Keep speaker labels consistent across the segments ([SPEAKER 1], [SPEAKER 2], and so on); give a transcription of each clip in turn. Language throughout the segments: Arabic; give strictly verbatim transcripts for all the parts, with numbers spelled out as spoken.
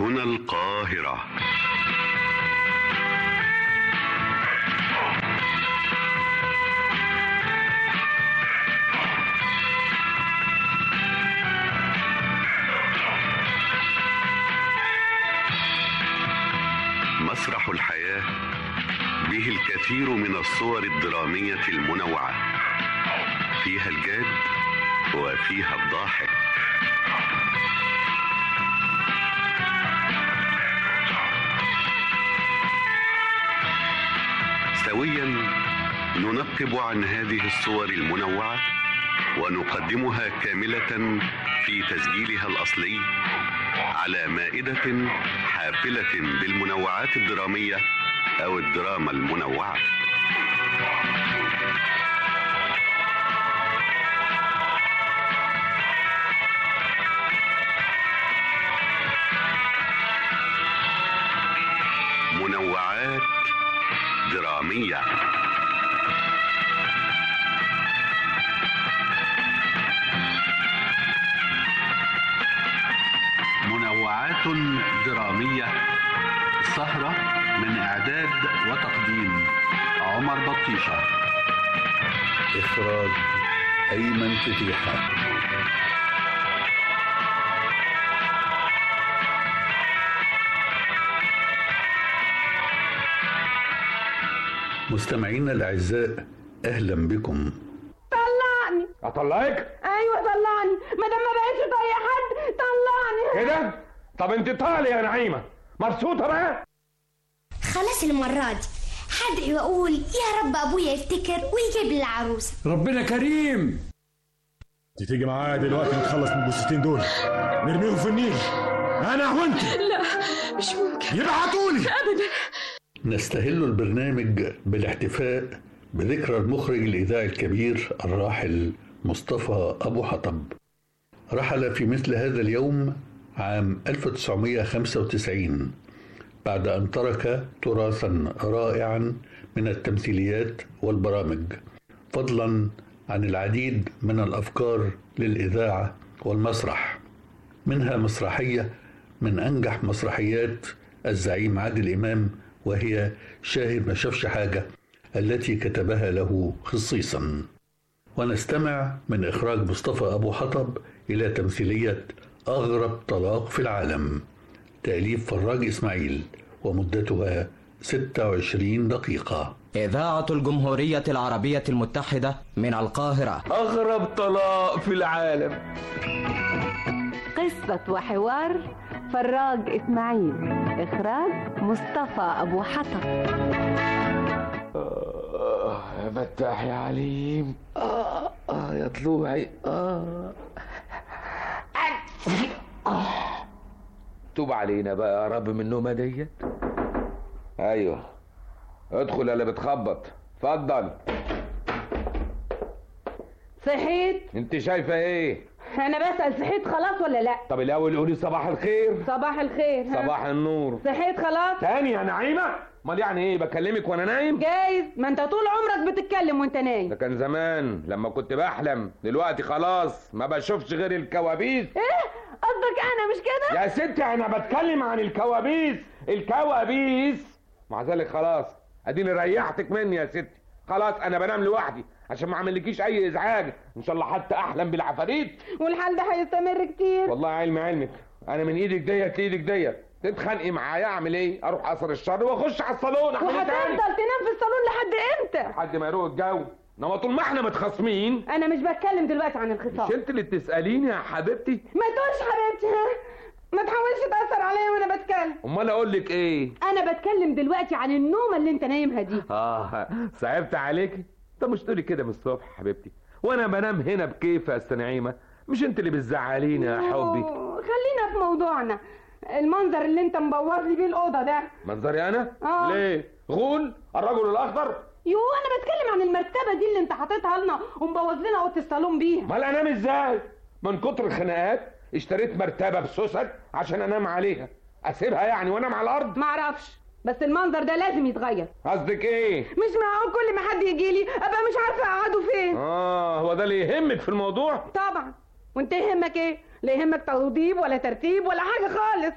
[SPEAKER 1] هنا القاهرة. مسرح الحياة به الكثير من الصور الدرامية المنوعة، فيها الجاد وفيها الضاحك. سويا ننقب عن هذه الصور المنوعة ونقدمها كاملة في تسجيلها الأصلي على مائدة حافلة بالمنوعات الدرامية أو الدراما المنوعة. منوعات درامية. منوعات درامية، سهرة من إعداد وتقديم عمر بطيشة، إخراج أيمن فتيحة. مستمعينا الأعزاء، أهلا بكم.
[SPEAKER 2] طلعني.
[SPEAKER 3] أطلعك؟
[SPEAKER 2] أيوة طلعني، ما دام ما بقتش طايق حد طلعني.
[SPEAKER 3] كده؟ طب أنت طالع يا نعيمة، مبسوطة بقى؟
[SPEAKER 4] خلاص المرة دي هدعي وأقول يا رب أبويا يفتكر ويجيب لي العروسة.
[SPEAKER 5] ربنا كريم.
[SPEAKER 6] انت تيجي معايا دلوقتي نتخلص من الجثتين دول، نرميهم في النيل أنا وأنت.
[SPEAKER 2] لا مش ممكن.
[SPEAKER 6] يبعتولي
[SPEAKER 2] أبدا.
[SPEAKER 1] نستهل البرنامج بالاحتفاء بذكرى المخرج الإذاعي الكبير الراحل مصطفى أبو حطب. رحل في مثل هذا اليوم عام ألف وتسعمائة وخمسة وتسعين بعد أن ترك تراثا رائعا من التمثيليات والبرامج، فضلا عن العديد من الأفكار للإذاعة والمسرح، منها مسرحية من أنجح مسرحيات الزعيم عادل إمام، وهي شاهد ما شافش حاجة، التي كتبها له خصيصا. ونستمع من إخراج مصطفى أبو حطب إلى تمثيلية أغرب طلاق في العالم، تأليف فراج إسماعيل، ومدتها ستة وعشرين دقيقة.
[SPEAKER 7] إذاعة الجمهورية العربية المتحدة من القاهرة.
[SPEAKER 3] أغرب طلاق في العالم.
[SPEAKER 2] قصة وحوار فراج إسماعيل، إخراج مصطفى أبو حطب.
[SPEAKER 3] آه يا فتاح يا عليم. آه آه يا طلوعي. آه آه توب علينا بقى يا رب من النومة ديت. أيوه ادخل يا اللي بتخبط، اتفضل.
[SPEAKER 2] صحيت؟
[SPEAKER 3] انت شايفة ايه؟
[SPEAKER 2] أنا بسأل صحيت خلاص ولا لأ؟
[SPEAKER 3] طب الأول قولي صباح الخير.
[SPEAKER 2] صباح الخير.
[SPEAKER 3] صباح النور.
[SPEAKER 2] صحيت خلاص؟
[SPEAKER 3] تاني يا نعيمة؟ امال يعني ايه بكلمك وانا نايم؟
[SPEAKER 2] جايز، ما انت طول عمرك بتتكلم وانت نايم.
[SPEAKER 3] ده كان زمان لما كنت بحلم، دلوقتي خلاص ما بشوفش غير الكوابيس.
[SPEAKER 2] ايه؟ قصدك انا مش كده؟
[SPEAKER 3] يا ستي انا بتكلم عن الكوابيس، الكوابيس. مع ذلك خلاص اديني ريحتك مني يا ستي، خلاص انا بنام لوحدي عشان ما اعملكيش اي ازعاج، ان شاء الله حتى احلم بالعفاريت.
[SPEAKER 2] والحال ده هيستمر كتير.
[SPEAKER 3] والله علم علمك، انا من ايدك ديت لايدك ديت، تتخانقي معايا اعمل ايه؟ اروح اثر الشر واخش على الصالون اعمل ايه تاني؟
[SPEAKER 2] وهتفضل تنام في الصالون لحد امتى؟
[SPEAKER 3] لحد ما يروق الجو. انما طول ما احنا متخاصمين.
[SPEAKER 2] انا مش بتكلم دلوقتي عن الخصام.
[SPEAKER 3] مش انت اللي بتساليني يا حبيبتي؟
[SPEAKER 2] ما تقولش حبيبتي، ها؟ ما تحاولش تاثر عليا وانا بتكلم.
[SPEAKER 3] امال اقول لك ايه؟
[SPEAKER 2] انا بتكلم دلوقتي عن النومه اللي انت نايمها دي.
[SPEAKER 3] اه صعبت عليكي؟ طب مش تقولي كده من الصبح حبيبتي، وانا بنام هنا بكيف يا استاذ نعيمه، مش انت اللي بتزعليني يا حبي.
[SPEAKER 2] خلينا في موضوعنا. المنظر اللي انت مبوظ لي بيه الاوضه ده.
[SPEAKER 3] منظري انا؟
[SPEAKER 2] آه.
[SPEAKER 3] ليه؟ غول؟ الرجل الاخضر؟
[SPEAKER 2] يو انا بتكلم عن المرتبه دي اللي انت حاططها لنا ومبوظ لنا اوضه الصالون بيها.
[SPEAKER 3] امال انام ازاي؟ من كتر الخناقات اشتريت مرتبه بسوست عشان انام عليها، اسيبها يعني وانام على الارض؟
[SPEAKER 2] معرفش، بس المنظر ده لازم يتغير.
[SPEAKER 3] قصدك ايه؟
[SPEAKER 2] مش معقول كل ما حد يجي لي ابقى مش عارفه اقعده فين.
[SPEAKER 3] اه هو ده اللي يهمك في الموضوع؟
[SPEAKER 2] طبعا. وانت يهمك ايه؟ لا يهمك توضيب ولا ترتيب ولا حاجه خالص.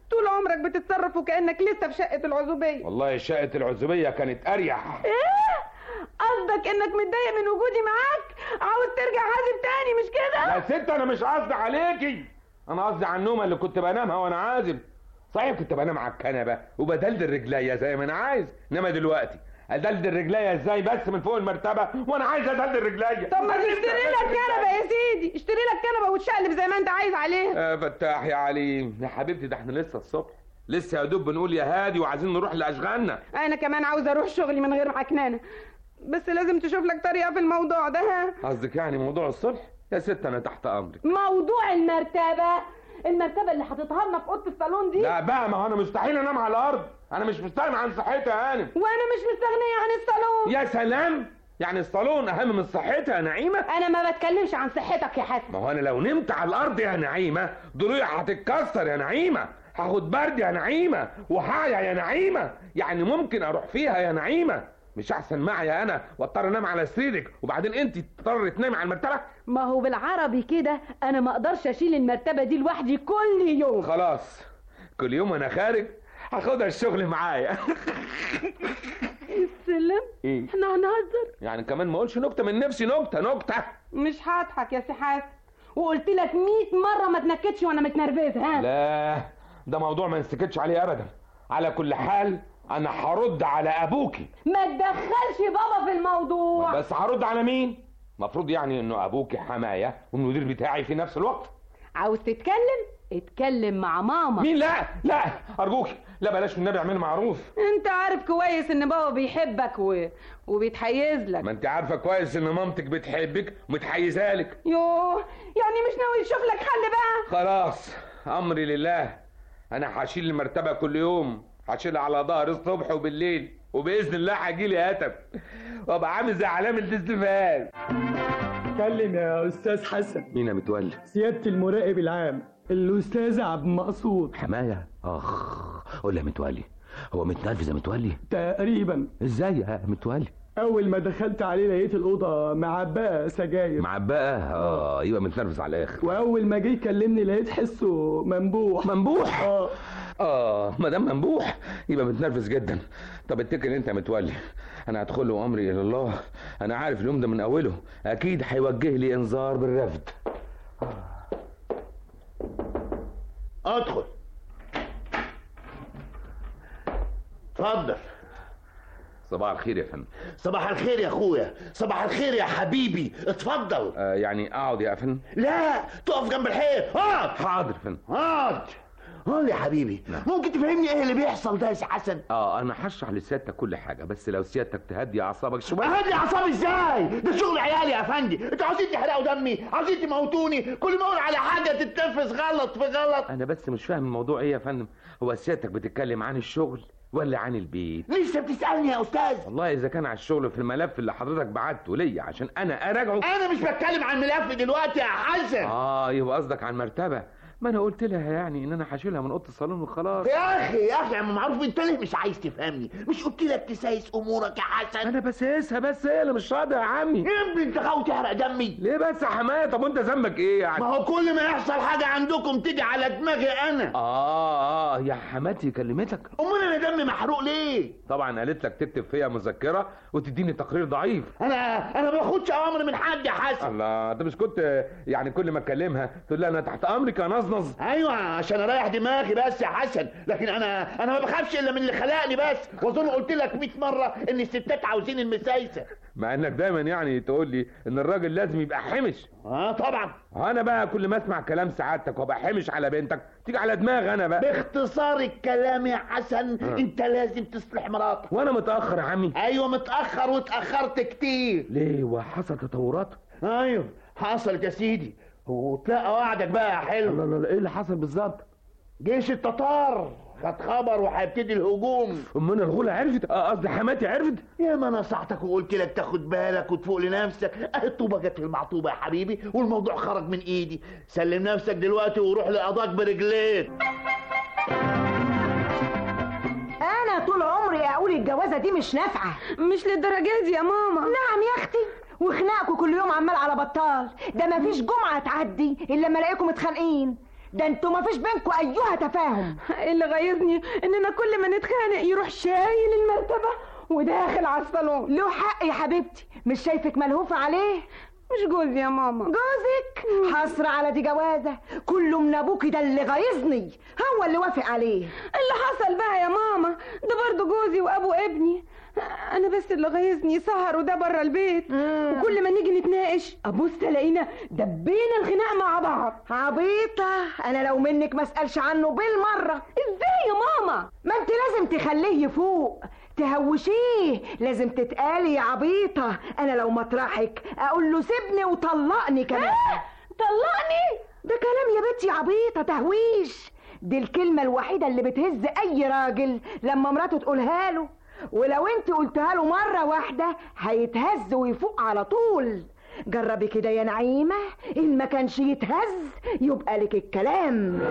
[SPEAKER 2] طول عمرك بتتصرف وكأنك لسه في شقة العزوبية.
[SPEAKER 3] والله شقة العزوبية كانت اريح.
[SPEAKER 2] ايه قصدك انك متضايق من وجودي معاك، عاوز ترجع عازب تاني مش كده؟
[SPEAKER 3] يا ست انا مش قصدي عليكي، انا قصدي على النومه اللي كنت بنامها وانا عازب. صحيح كنت بنام على الكنبه وبدلدل رجليا زي ما انا عايز، انما دلوقتي ادلدل رجليا ازاي بس من فوق المرتبه وانا عايز ادلدل رجليا؟
[SPEAKER 2] طب ما تشتري لك كنبه يا سيدي، اشتري لك كنبه وتشقلب زي ما انت عايز عليها.
[SPEAKER 3] يا فتاح يا عليم يا حبيبتي، ده احنا لسه الصبح، لسه يا دوب بنقول يا هادي وعايزين نروح لاشغالنا.
[SPEAKER 2] انا كمان عاوزه اروح شغلي من غير معكنانه، بس لازم تشوف لك طريقه في الموضوع ده. ها
[SPEAKER 3] قصدك يعني موضوع الصبح؟ يا ست انا تحت امرك.
[SPEAKER 2] موضوع المرتبه المرتبه اللي حاططها لنا في اوضه الصالون دي.
[SPEAKER 3] لا بقى، ما هو انا مستحيل انام على الارض، انا مش مستغني عن صحتي يا هانم.
[SPEAKER 2] وانا مش مستغنيه عن الصالون.
[SPEAKER 3] يا سلام، يعني الصالون اهم من صحتي يا نعيمه؟
[SPEAKER 2] انا ما بتكلمش عن صحتك يا حسن.
[SPEAKER 3] ما هو انا لو نمت على الارض يا نعيمه ضلوعي هتتكسر يا نعيمه، هاخد برد يا نعيمه وهعيا يا نعيمه، يعني ممكن اروح فيها يا نعيمه. مش احسن معايا انا واضطر انام على سريرك وبعدين انت تضطر تنامي على المرتبه؟
[SPEAKER 2] ما هو بالعربي كده انا ما اقدرش اشيل المرتبه دي لوحدي كل يوم.
[SPEAKER 3] خلاص كل يوم انا خارج هاخدها الشغل معايا.
[SPEAKER 2] السلم
[SPEAKER 3] ايه
[SPEAKER 2] احنا هنهزر
[SPEAKER 3] يعني؟ كمان ما اقولش نكته من نفسي، نكته نكته.
[SPEAKER 2] مش هضحك يا سي حسن، وقلت لك مية مره ما تنكدش وانا متنرفزه. ها
[SPEAKER 3] لا ده موضوع ما نسكتش عليه ابدا. على كل حال انا هرد على ابوكي.
[SPEAKER 2] ما تدخلش بابا في الموضوع.
[SPEAKER 3] بس هرد على مين؟ مفروض يعني انه ابوكي حمايه والمدير بتاعي في نفس الوقت.
[SPEAKER 2] عاوز تتكلم اتكلم مع ماما.
[SPEAKER 3] مين؟ لا لا ارجوكي لا، بلاش النبي اعمل معروف.
[SPEAKER 2] انت عارف كويس ان بابا بيحبك و... وبيتحيز لك.
[SPEAKER 3] ما انت عارفه كويس ان مامتك بتحبك ومتحيزه لك.
[SPEAKER 2] يوه يعني مش ناوي تشوف لك حل بقى؟
[SPEAKER 3] خلاص امري لله، انا هشيل المرتبه كل يوم، هشيلها على ظهري الصبح وبالليل، وباذن الله هجيلي هتف وابقى عامل زي علامه الاستفهام.
[SPEAKER 5] اتكلم يا استاذ حسن.
[SPEAKER 3] مين يا متولي؟
[SPEAKER 5] سياده المراقب العام الاستاذ عبد المقصود.
[SPEAKER 8] حمايه؟ اخ قول يا متولي، هو متنرفز يا متولي؟
[SPEAKER 5] تقريبا.
[SPEAKER 8] ازاي يا متولي؟
[SPEAKER 5] اول ما دخلت عليه لقيت الاوضه معبأه سجاير.
[SPEAKER 8] معبأه؟ اه يبقى متنرفز على الاخر.
[SPEAKER 5] واول ما جه يكلمني لقيت حسه منبوح.
[SPEAKER 8] منبوح؟
[SPEAKER 5] اه
[SPEAKER 8] اه ما دام منبوح يبقى متنرفز جدا. طب اتكل انت يا متولي، انا هدخل له امري الى الله، انا عارف اليوم ده من اوله اكيد هيوجه لي انذار بالرفض.
[SPEAKER 9] ادخل. اتفضل.
[SPEAKER 3] صباح الخير يا فندم.
[SPEAKER 9] صباح الخير يا اخويا، صباح الخير يا حبيبي، اتفضل.
[SPEAKER 3] آه يعني اقعد يا فندم؟
[SPEAKER 9] لا تقف جنب الحيط. اقعد.
[SPEAKER 3] حاضر يا فندم.
[SPEAKER 9] اقعد. قول يا حبيبي. نعم. ممكن تفهمني ايه اللي بيحصل ده يا سي حسن؟
[SPEAKER 3] اه انا هشرح لسيادتك كل حاجه، بس لو سيادتك تهدي اعصابك شويه.
[SPEAKER 9] اهدي اعصابي ازاي؟ ده شغل عيالي يا فندي، انتوا عاوزين تحرقوا دمي، عاوزين تموتوني، كل ما اقول على حاجه تتنفذ غلط في غلط.
[SPEAKER 3] انا بس مش فاهم الموضوع ايه يا فندم، هو سيادتك بتتكلم عن الشغل ولا عن البيت؟
[SPEAKER 9] لسه بتسالني يا استاذ؟
[SPEAKER 3] والله اذا كان على الشغل في الملف اللي حضرتك بعته ليا عشان انا اراجعه.
[SPEAKER 9] انا مش بتكلم عن الملف دلوقتي يا حسن.
[SPEAKER 3] اه يبقى قصدك عن مرتبه. ما انا قلت لها يعني ان انا هشيلها من اوضه الصالون وخلاص.
[SPEAKER 9] يا اخي يا اخي يا عم معروف، انت ليه مش عايز تفهمني؟ مش قلت لك تسايس امورك يا حسن؟
[SPEAKER 3] انا بسيسها بس هي اللي مش راضيه يا عمي.
[SPEAKER 9] يا ابني انت غاوي تحرق دمي.
[SPEAKER 3] ليه بس يا حمايه؟ طب وانت ذنبك ايه يعني؟
[SPEAKER 9] ما هو كل ما يحصل حاجه عندكم تيجي على دماغي انا.
[SPEAKER 3] اه اه يا حماتي كلمتك؟
[SPEAKER 9] امال انا دمي محروق ليه؟
[SPEAKER 3] طبعا قالت لك تكتب فيها مذكره وتديني تقرير ضعيف.
[SPEAKER 9] انا انا ما باخدش اوامر من حد يا حسن.
[SPEAKER 3] الله، انت مش كنت يعني كل ما اكلمها تقول لها انا تحت امرك يا نظنظ؟
[SPEAKER 9] ايوه عشان اريح دماغي بس يا حسن، لكن انا انا ما بخافش الا من اللي خلقني بس، واظن قلت لك مية مره ان الستات عاوزين المسايسه.
[SPEAKER 3] مع انك دايما يعني تقول لي ان الراجل لازم يبقى حمش.
[SPEAKER 9] اه طبعا.
[SPEAKER 3] انا بقى كل ما اسمع كلام سعادتك وابقى حمش على بنتك تيجي على دماغي انا بقى.
[SPEAKER 9] باختصار الكلام يا حسن آه. انت لازم تصلح مراتك.
[SPEAKER 3] وانا متاخر يا عمي؟
[SPEAKER 9] ايوه متاخر واتاخرت كتير.
[SPEAKER 3] ليه؟ وحصل تطورات؟
[SPEAKER 9] ايوه حصلت يا سيدي، وتلاقى وعدك بقى يا حلو.
[SPEAKER 3] لا لا لا، ايه اللي حصل بالظبط؟
[SPEAKER 9] جيش التتار خد خبر وهيبتدي الهجوم.
[SPEAKER 3] امنا الغولة عرفت؟ قصدي حماتي عرفت؟
[SPEAKER 9] يا ما نصحتك وقلت لك تاخد بالك وتفوق لنفسك، اهي الطوبه جت في المعطوبه يا حبيبي والموضوع خرج من ايدي. سلم نفسك دلوقتي وروح لقضاك برجليك.
[SPEAKER 10] انا طول عمري اقول الجوازه دي مش نافعه.
[SPEAKER 2] مش للدرجه دي يا ماما.
[SPEAKER 10] نعم يا اختي، وخناقكم كل يوم عمال على بطال، ده مفيش جمعه تعدي الا لما الاقيكم متخانقين. ده انتوا مفيش بينكوا ايها تفاهم.
[SPEAKER 2] اللي غيظني اننا كل ما نتخانق يروح شايل المرتبه وداخل على الصالون.
[SPEAKER 10] له حق يا حبيبتي، مش شايفك ملهوفه عليه؟
[SPEAKER 2] مش جوزي يا ماما.
[SPEAKER 10] جوزك؟ حصر على دي جوازه، كله من ابوكي ده اللي غيظني، هو اللي وافق عليه.
[SPEAKER 2] اللي حصل بقى يا ماما ده برضه جوزي وابو ابني، انا بس اللي غيظني سهر وده بره البيت. مم. وكل ما نيجي نتناقش ابص الاقينا دبينا الخناق مع بعض.
[SPEAKER 10] عبيطه، انا لو منك ما اسالش عنه بالمره.
[SPEAKER 2] ازاي يا ماما؟
[SPEAKER 10] ما انت لازم تخليه يفوق، تهوشيه، لازم تتقالي يا عبيطه. انا لو مطرحك اقول له سيبني وطلقني كمان.
[SPEAKER 2] آه؟ طلقني؟
[SPEAKER 10] ده كلام يا بنتي عبيطه، تهويش. دي الكلمه الوحيده اللي بتهز اي راجل لما مراته تقولها له، ولو انت قلتها له مرة واحدة هيتهز ويفوق على طول. جربي كده يا نعيمة، ان ما كانش يتهز يبقى لك الكلام.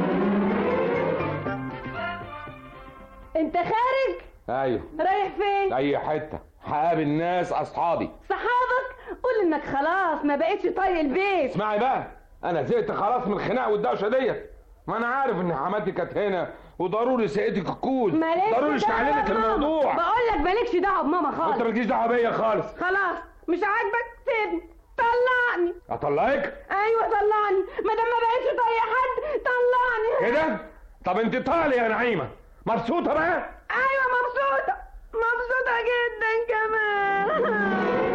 [SPEAKER 2] انت خارج؟
[SPEAKER 3] ايوه.
[SPEAKER 2] رايح فين؟
[SPEAKER 3] اي حتة، هقابل ناس اصحابي.
[SPEAKER 2] صحابك؟ قول انك خلاص ما بقتش طايق البيت.
[SPEAKER 3] اسمعي بقى، انا زهقت خلاص من الخناق والدوشة ديت. ما انا عارف ان حماتي كانت هنا وضروري سقيتك الكود، ضروري اشتعللك الموضوع.
[SPEAKER 2] بقول لك مالكش دعوه بماما خالص.
[SPEAKER 3] انت مالكيش دعوه بيا خالص.
[SPEAKER 2] خلاص مش عاجبك سيبني، طلعني.
[SPEAKER 3] اطلعك؟
[SPEAKER 2] ايوه طلعني، ما دام ما بقتش طايق حد طلعني.
[SPEAKER 3] كده؟ طب انت طالي يا نعيمه، مبسوطه بقى؟
[SPEAKER 2] ايوه مبسوطه، مبسوطه جدا كمان.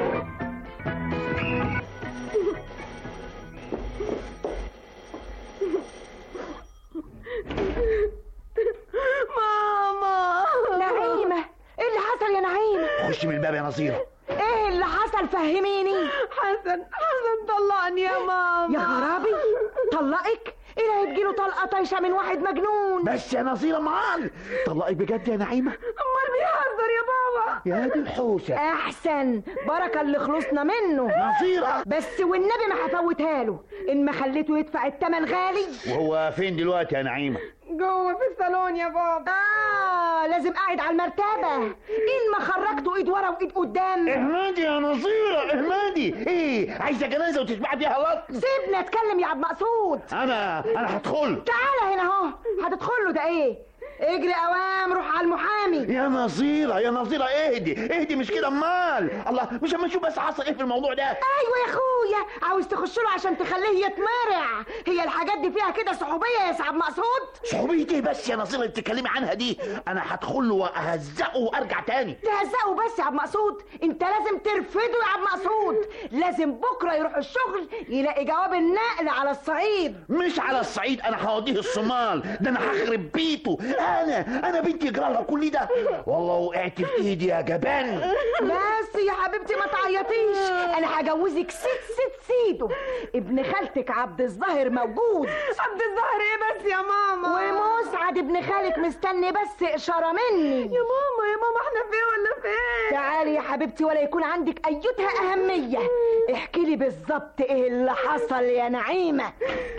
[SPEAKER 2] ماما.
[SPEAKER 10] نعيمة، ايه اللي حصل يا نعيمة؟
[SPEAKER 9] خش من الباب يا نصيرة.
[SPEAKER 10] ايه اللي حصل فهميني.
[SPEAKER 2] حسن حسن طلقني يا ماما.
[SPEAKER 10] يا خرابي، طلقك؟ ايه اللي هتجيله طلقة طايشة من واحد مجنون؟
[SPEAKER 9] بس يا نصيرة معال، طلقك بجد يا نعيمة؟
[SPEAKER 2] امال بيهزر يا بابا.
[SPEAKER 9] يا دي الحوسة.
[SPEAKER 10] احسن، بركة اللي خلصنا منه.
[SPEAKER 9] نصيرة
[SPEAKER 10] بس والنبي ما هفوتها له، ان ما خليته يدفع الثمن غالي.
[SPEAKER 9] وهو فين دلوقتي يا نعيمة؟
[SPEAKER 2] جوه في الصالون يا بابا.
[SPEAKER 10] اه لازم قاعد على المرتبة، ان ما خرجته ايد ورا وايد قدام.
[SPEAKER 9] اهمادي يا نصيرة، اهمادي. ايه عايزة جنازة وتشبع فيها لطن؟
[SPEAKER 10] سيبني اتكلم يا عبد مقصود.
[SPEAKER 9] انا انا هدخل.
[SPEAKER 10] تعالى هنا اهو. هتدخله ده ايه؟ اجري اوام، روح على المحامي.
[SPEAKER 9] يا نصيرة يا نصيرة اهدي اهدي، مش كده امال. الله، مش اما نشوف بس حصل ايه في الموضوع ده.
[SPEAKER 10] ايوه يا اخويا، عاوز تخش له عشان تخليه يتمرع. هي الحاجات دي فيها كده صحوبيه يا سعد مقصود؟
[SPEAKER 9] صحوبيه ايه بس يا نصيرة اللي بتتكلمي عنها دي؟ انا هدخل له واهزقه وارجع تاني.
[SPEAKER 10] تهزقه بس يا عبد مقصود؟ انت لازم ترفضه يا عبد مقصود. لازم بكره يروح الشغل يلاقي جواب النقل على الصعيد.
[SPEAKER 9] مش على الصعيد، انا هوديه الصومال، ده انا هخرب بيته. انا انا بنتي يجرى لها كل ده؟ والله وقعت في ايدي يا جبان.
[SPEAKER 10] بس يا حبيبتي ما تعيطيش، انا هجوزك ست ست سيده. ابن خالتك عبد الظاهر موجود.
[SPEAKER 2] عبد الظاهر ايه بس يا ماما؟
[SPEAKER 10] ومسعد ابن خالك مستني بس اشاره مني.
[SPEAKER 2] يا ماما يا ماما احنا فين ولا فين؟
[SPEAKER 10] تعالي يا حبيبتي ولا يكون عندك ايتها اهميه. احكي لي بالظبط ايه اللي حصل يا نعيمه.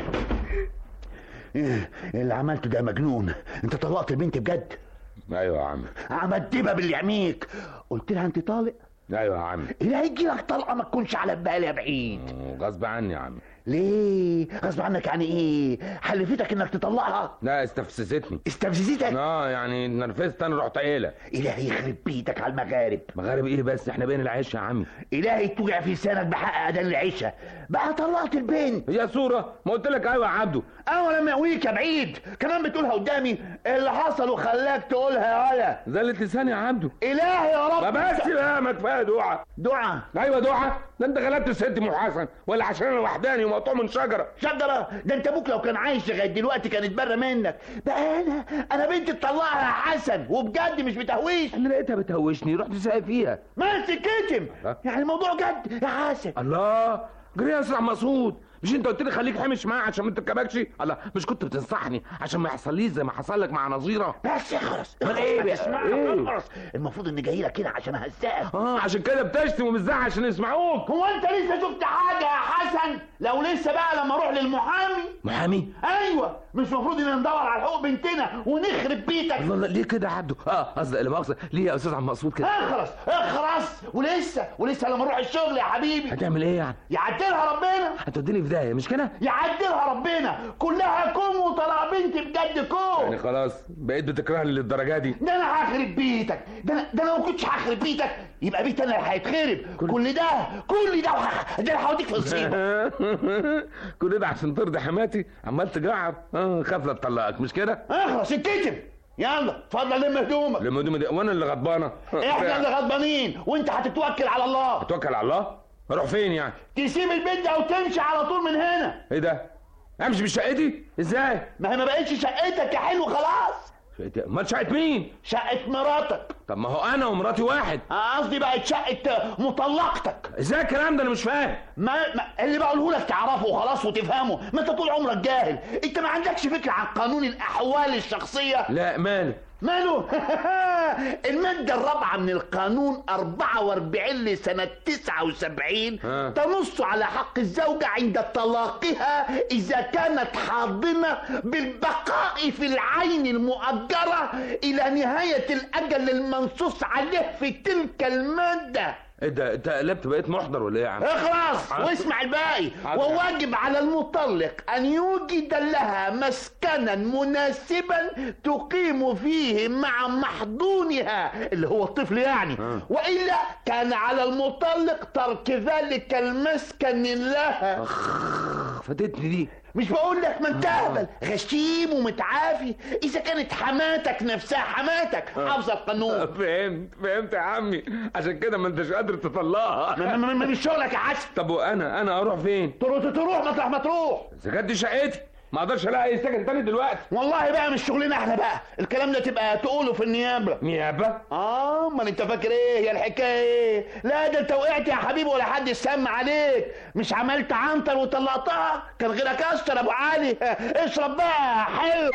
[SPEAKER 9] ايه اللي عملته ده مجنون؟ انت طلقت البنت بجد؟
[SPEAKER 3] ايوه يا عم.
[SPEAKER 9] عملت دبه باللي يعميك. قلت لها انت طالق؟
[SPEAKER 3] ايوه يا عم.
[SPEAKER 9] اللي هيجي لك طلقه ما تكونش على بال يا بعيد.
[SPEAKER 3] غصب عني يا عم.
[SPEAKER 9] ليه غصب عنك؟ يعني ايه؟ حلفتك انك تطلقها؟
[SPEAKER 3] لا استفززتني.
[SPEAKER 9] استفززتك؟
[SPEAKER 3] اه يعني نرفزت انا، رحت قايله.
[SPEAKER 9] الهي يخرب بيتك على المغارب.
[SPEAKER 3] مغارب ايه بس؟ احنا بين العيش يا عمي.
[SPEAKER 9] الهي توجع في لسانك بحق اذان العشاء. بقى طلقت البنت
[SPEAKER 3] يا صوره، ما قلت لك ايوه يا عبده.
[SPEAKER 9] انا لما اقولك يا بعيد كمان بتقولها قدامي. اللي حصل وخلاك تقولها يا ولا
[SPEAKER 3] زلت لساني يا عبده.
[SPEAKER 9] الهي يا رب.
[SPEAKER 3] ما بس بقى، ما كفايه دعاء.
[SPEAKER 9] دعاء؟
[SPEAKER 3] ايوه دعاء. ده انت غلبت الست ام حسن ولا عشان انا وحداني ومقطوع من شجره؟
[SPEAKER 9] شجره؟ ده انت ابوك لو كان عايش لغايه دلوقتي كانت بره منك. بقى انا انا بنتي تطلعها يا حسن وبجد مش بتهويش.
[SPEAKER 3] انا لقيتها بتهوشني رحت ساقي فيها.
[SPEAKER 9] ماسك كتم يعني الموضوع جد يا حسن.
[SPEAKER 3] الله، جري اسرع مقصود. مش انت قلت لي خليك حامش معاه عشان ما تركبكش؟ الله، مش كنت بتنصحني عشان ما يحصليش زي ما حصل لك مع نظيره؟
[SPEAKER 9] بس اخرس
[SPEAKER 3] امال ايه بقى؟
[SPEAKER 9] اخرس. المفروض اني جاي لك كده عشان اهزقك.
[SPEAKER 3] اه عشان كده بتشتم وبتزعق عشان يسمعوك.
[SPEAKER 9] هو انت لسه شفت حاجه يا حسن؟ لو لسه بقى لما اروح للمحامي.
[SPEAKER 3] محامي؟
[SPEAKER 9] ايوه، مش المفروض ان ندور على حقوق بنتنا ونخرب بيتك؟
[SPEAKER 8] والله ليه كده يا عبده؟ اه قصدي لا مؤاخذه، ليه يا استاذ عم مقصود كده؟
[SPEAKER 9] اخرس اخرس ولسه ولسه لما اروح الشغل يا حبيبي.
[SPEAKER 8] هتعمل ايه يعني؟
[SPEAKER 9] يعدلها ربنا.
[SPEAKER 8] هتوديني في داهيه مش كده؟
[SPEAKER 9] يعدلها ربنا، كلها كوم وطلع بنتي بجد كوم.
[SPEAKER 8] يعني خلاص بقيت بتكرهني للدرجه دي؟
[SPEAKER 9] ده انا هخرب بيتك، ده انا ده انا ما كنتش هخرب بيتك يبقى بيتي انا اللي هيتخرب. كل... كل ده كل ده وح... ده انا هوديك في مصيبه.
[SPEAKER 8] كل ده عشان ترضي حماتي؟ عمال تجعر اه خاف لا تطلقك مش كده؟
[SPEAKER 9] اخلص اتكتب. يلا اتفضل لم هدومك.
[SPEAKER 8] لم هدومي دي وانا اللي غضبانه؟
[SPEAKER 9] احنا اللي غضبانين وانت هتتوكل على الله.
[SPEAKER 8] هتوكل على الله؟ اروح فين يعني؟
[SPEAKER 9] تسيب البيت ده وتمشي على طول من هنا.
[SPEAKER 8] ايه ده؟ امشي بشقتي؟ ازاي؟
[SPEAKER 9] ما هي ما بقتش شقتك يا حلو خلاص.
[SPEAKER 8] امال شقه مين؟
[SPEAKER 9] شقه مراتك.
[SPEAKER 8] طب ما هو انا ومراتي واحد.
[SPEAKER 9] قصدي بقت شقه مطلقتك.
[SPEAKER 8] ازاي الكلام ده؟ انا مش فاهم.
[SPEAKER 9] ما, ما اللي بقوله لك تعرفه وخلاص وتفهمه، ما انت طول عمرك جاهل. انت ما عندكش فكره عن قانون الاحوال الشخصيه؟
[SPEAKER 8] لا ماله؟
[SPEAKER 9] ماله؟ المادة الرابعة من القانون أربعة وأربعين لسنة تسعة وسبعين
[SPEAKER 8] آه.
[SPEAKER 9] تنص على حق الزوجة عند طلاقها إذا كانت حاضنة بالبقاء في العين المؤجرة إلى نهاية الأجل المنصوص عليه في تلك المادة.
[SPEAKER 8] ايه ده؟ انت قلبت بقيت محضر ولا ايه يا عم؟
[SPEAKER 9] اخلص واسمع الباقي. وواجب على المطلق ان يوجد لها مسكنا مناسبا تقيم فيه مع محضونها اللي هو الطفل يعني م. والا كان على المطلق ترك ذلك المسكن لها.
[SPEAKER 8] فاتتني دي.
[SPEAKER 9] مش بقول لك ما انت اهبل غشيم ومتعافي. اذا كانت حماتك نفسها حماتك حافظه القانون.
[SPEAKER 8] فهمت فهمت يا عمي، عشان كده ما انتش قادر تطلقها.
[SPEAKER 9] مش شغلك يا حسن.
[SPEAKER 8] طب وانا انا اروح فين؟
[SPEAKER 9] تروح تروح مطرح ما تروح.
[SPEAKER 8] اذا كانت دي شقتي ما اقدرش الاقي اي سكن تاني دلوقتي.
[SPEAKER 9] والله بقى مش شغلنا احنا بقى، الكلام ده تبقى تقوله في النيابه.
[SPEAKER 8] نيابه؟
[SPEAKER 9] اه امال انت فاكر ايه هي الحكايه ايه؟ لا ده انت وقعت يا حبيبي ولا حد سمع عليك. مش عملت عنتر وطلقتها؟ كان غيرك اشطر ابو علي. اشرب بقى حلو.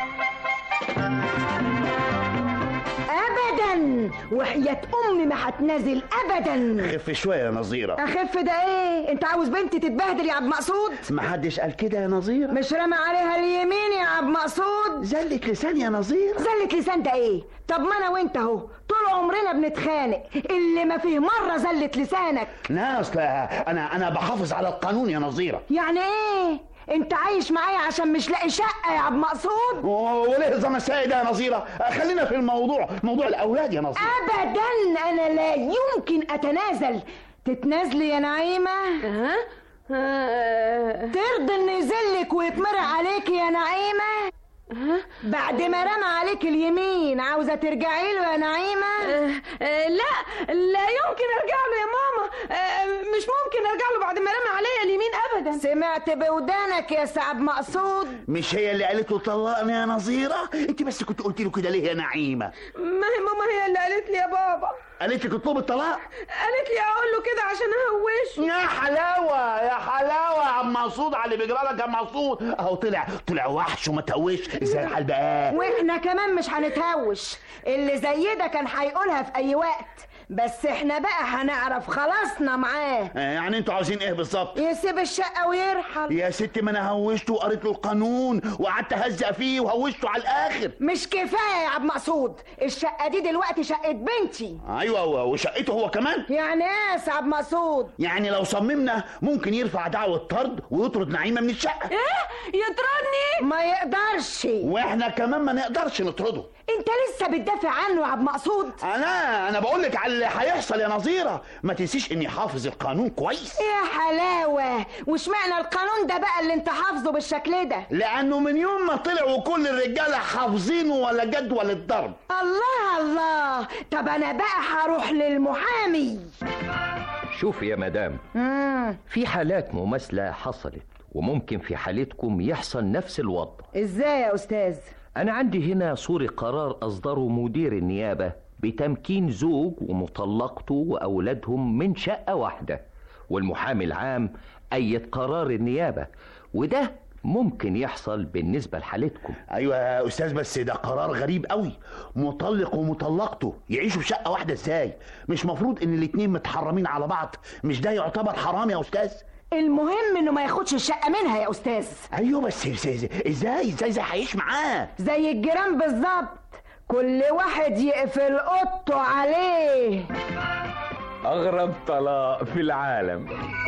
[SPEAKER 10] ابدا وحياة امي ما هتنازل ابدا.
[SPEAKER 9] خف شويه يا نظيره.
[SPEAKER 10] اخف ده ايه؟ انت عاوز بنتي تتبهدل يا عبد مقصود؟
[SPEAKER 9] ما حدش قال كده يا نظيره.
[SPEAKER 10] مش رمى عليها اليمين يا عبد مقصود؟
[SPEAKER 9] زلة لسان يا نظيره.
[SPEAKER 10] زلة لسان ده ايه؟ طب ما انا وانت اهو طول عمرنا بنتخانق، اللي ما فيه مره زلة لسانك.
[SPEAKER 9] لا اصل انا انا بحافظ على القانون يا نظيره.
[SPEAKER 10] يعني ايه؟ انت عايش معايا عشان مش لاقي شقه يا عبد مقصود؟
[SPEAKER 9] وليه زمسائي ده يا نظيره؟ خلينا في الموضوع، موضوع الاولاد يا نظيره.
[SPEAKER 10] ابدا انا لا يمكن اتنازل. تتنازلي يا نعيمه؟ ها أه؟ ترضي ان يذلك ويتمرع عليك يا نعيمه؟ أه؟ بعد ما رمى عليك اليمين عاوزه ترجعي له يا نعيمه؟
[SPEAKER 2] أه أه لا لا يمكن ارجع له يا ماما. أه مش ممكن ارجع له بعد ما رمى عليا اليمين ابدا.
[SPEAKER 10] سمعت بودانك يا سعد مقصود؟
[SPEAKER 9] مش هي اللي قالت له طلقني يا نظيره؟ انت بس كنت قلت له كده ليه يا نعيمه؟
[SPEAKER 2] ما هي ماما هي اللي قالت لي يا بابا.
[SPEAKER 9] قالت لك اطلب الطلاق؟
[SPEAKER 2] قالت لي اقول له كده عشان اهوشه.
[SPEAKER 9] يا حلاوه يا حلاوه يا عم مقصود على اللي بيجرى لك يا مقصود. اهو طلع طلع وحش وما تهوش. ازاي الحال بقى؟
[SPEAKER 10] واحنا كمان مش هنتهوش. اللي زي ده كان هيقولها في اي وقت، بس احنا بقى هنعرف خلاصنا معاه.
[SPEAKER 9] يعني انتوا عاوزين ايه بالظبط؟
[SPEAKER 10] يسيب الشقه ويرحل.
[SPEAKER 9] يا ستي ما انا هوشته وقريت له القانون وقعدت اهزق فيه وهوشته على الاخر.
[SPEAKER 10] مش كفايه يا عبد مقصود؟ الشقه دي دلوقتي شقه بنتي.
[SPEAKER 9] ايوه وشقته هو كمان.
[SPEAKER 10] يعني ايه يا عبد مقصود؟
[SPEAKER 9] يعني لو صممنا ممكن يرفع دعوه طرد ويطرد نعيمه من الشقه.
[SPEAKER 2] ايه يطردني؟
[SPEAKER 10] ما يقدرش.
[SPEAKER 9] واحنا كمان ما نقدرش نطرده.
[SPEAKER 10] انت لسه بتدافع عنه يا عبد مقصود؟
[SPEAKER 9] انا انا بقول لك على اللي هيحصل يا نظيره. ما تنسيش اني حافظ القانون كويس.
[SPEAKER 10] يا حلاوه، واشمعنى القانون ده بقى اللي انت حافظه بالشكل ده؟
[SPEAKER 9] لانه من يوم ما طلع وكل الرجاله حافظينه ولا جدول الضرب.
[SPEAKER 10] الله الله. طب انا بقى هروح للمحامي.
[SPEAKER 11] شوفي يا مدام،
[SPEAKER 10] مم.
[SPEAKER 11] في حالات مماثله حصلت وممكن في حالتكم يحصل نفس الوضع.
[SPEAKER 10] ازاي يا استاذ؟
[SPEAKER 11] أنا عندي هنا صورة قرار أصدره مدير النيابة بتمكين زوج ومطلقته وأولادهم من شقة واحدة، والمحامي العام أيد قرار النيابة، وده ممكن يحصل بالنسبة لحالتكم.
[SPEAKER 9] أيوة يا أستاذ، بس ده قرار غريب قوي. مطلق ومطلقته يعيشوا في شقة واحدة إزاي؟ مش مفروض إن الاتنين متحرمين على بعض؟ مش ده يعتبر حرام يا أستاذ؟
[SPEAKER 10] المهم انه ما ياخدش الشقه منها يا استاذ.
[SPEAKER 9] ايوه بس ازاي ازاي ازاي هيعيش معاه؟
[SPEAKER 10] زي الجيران بالظبط، كل واحد يقفل اوضته عليه.
[SPEAKER 8] اغرب طلاق في العالم.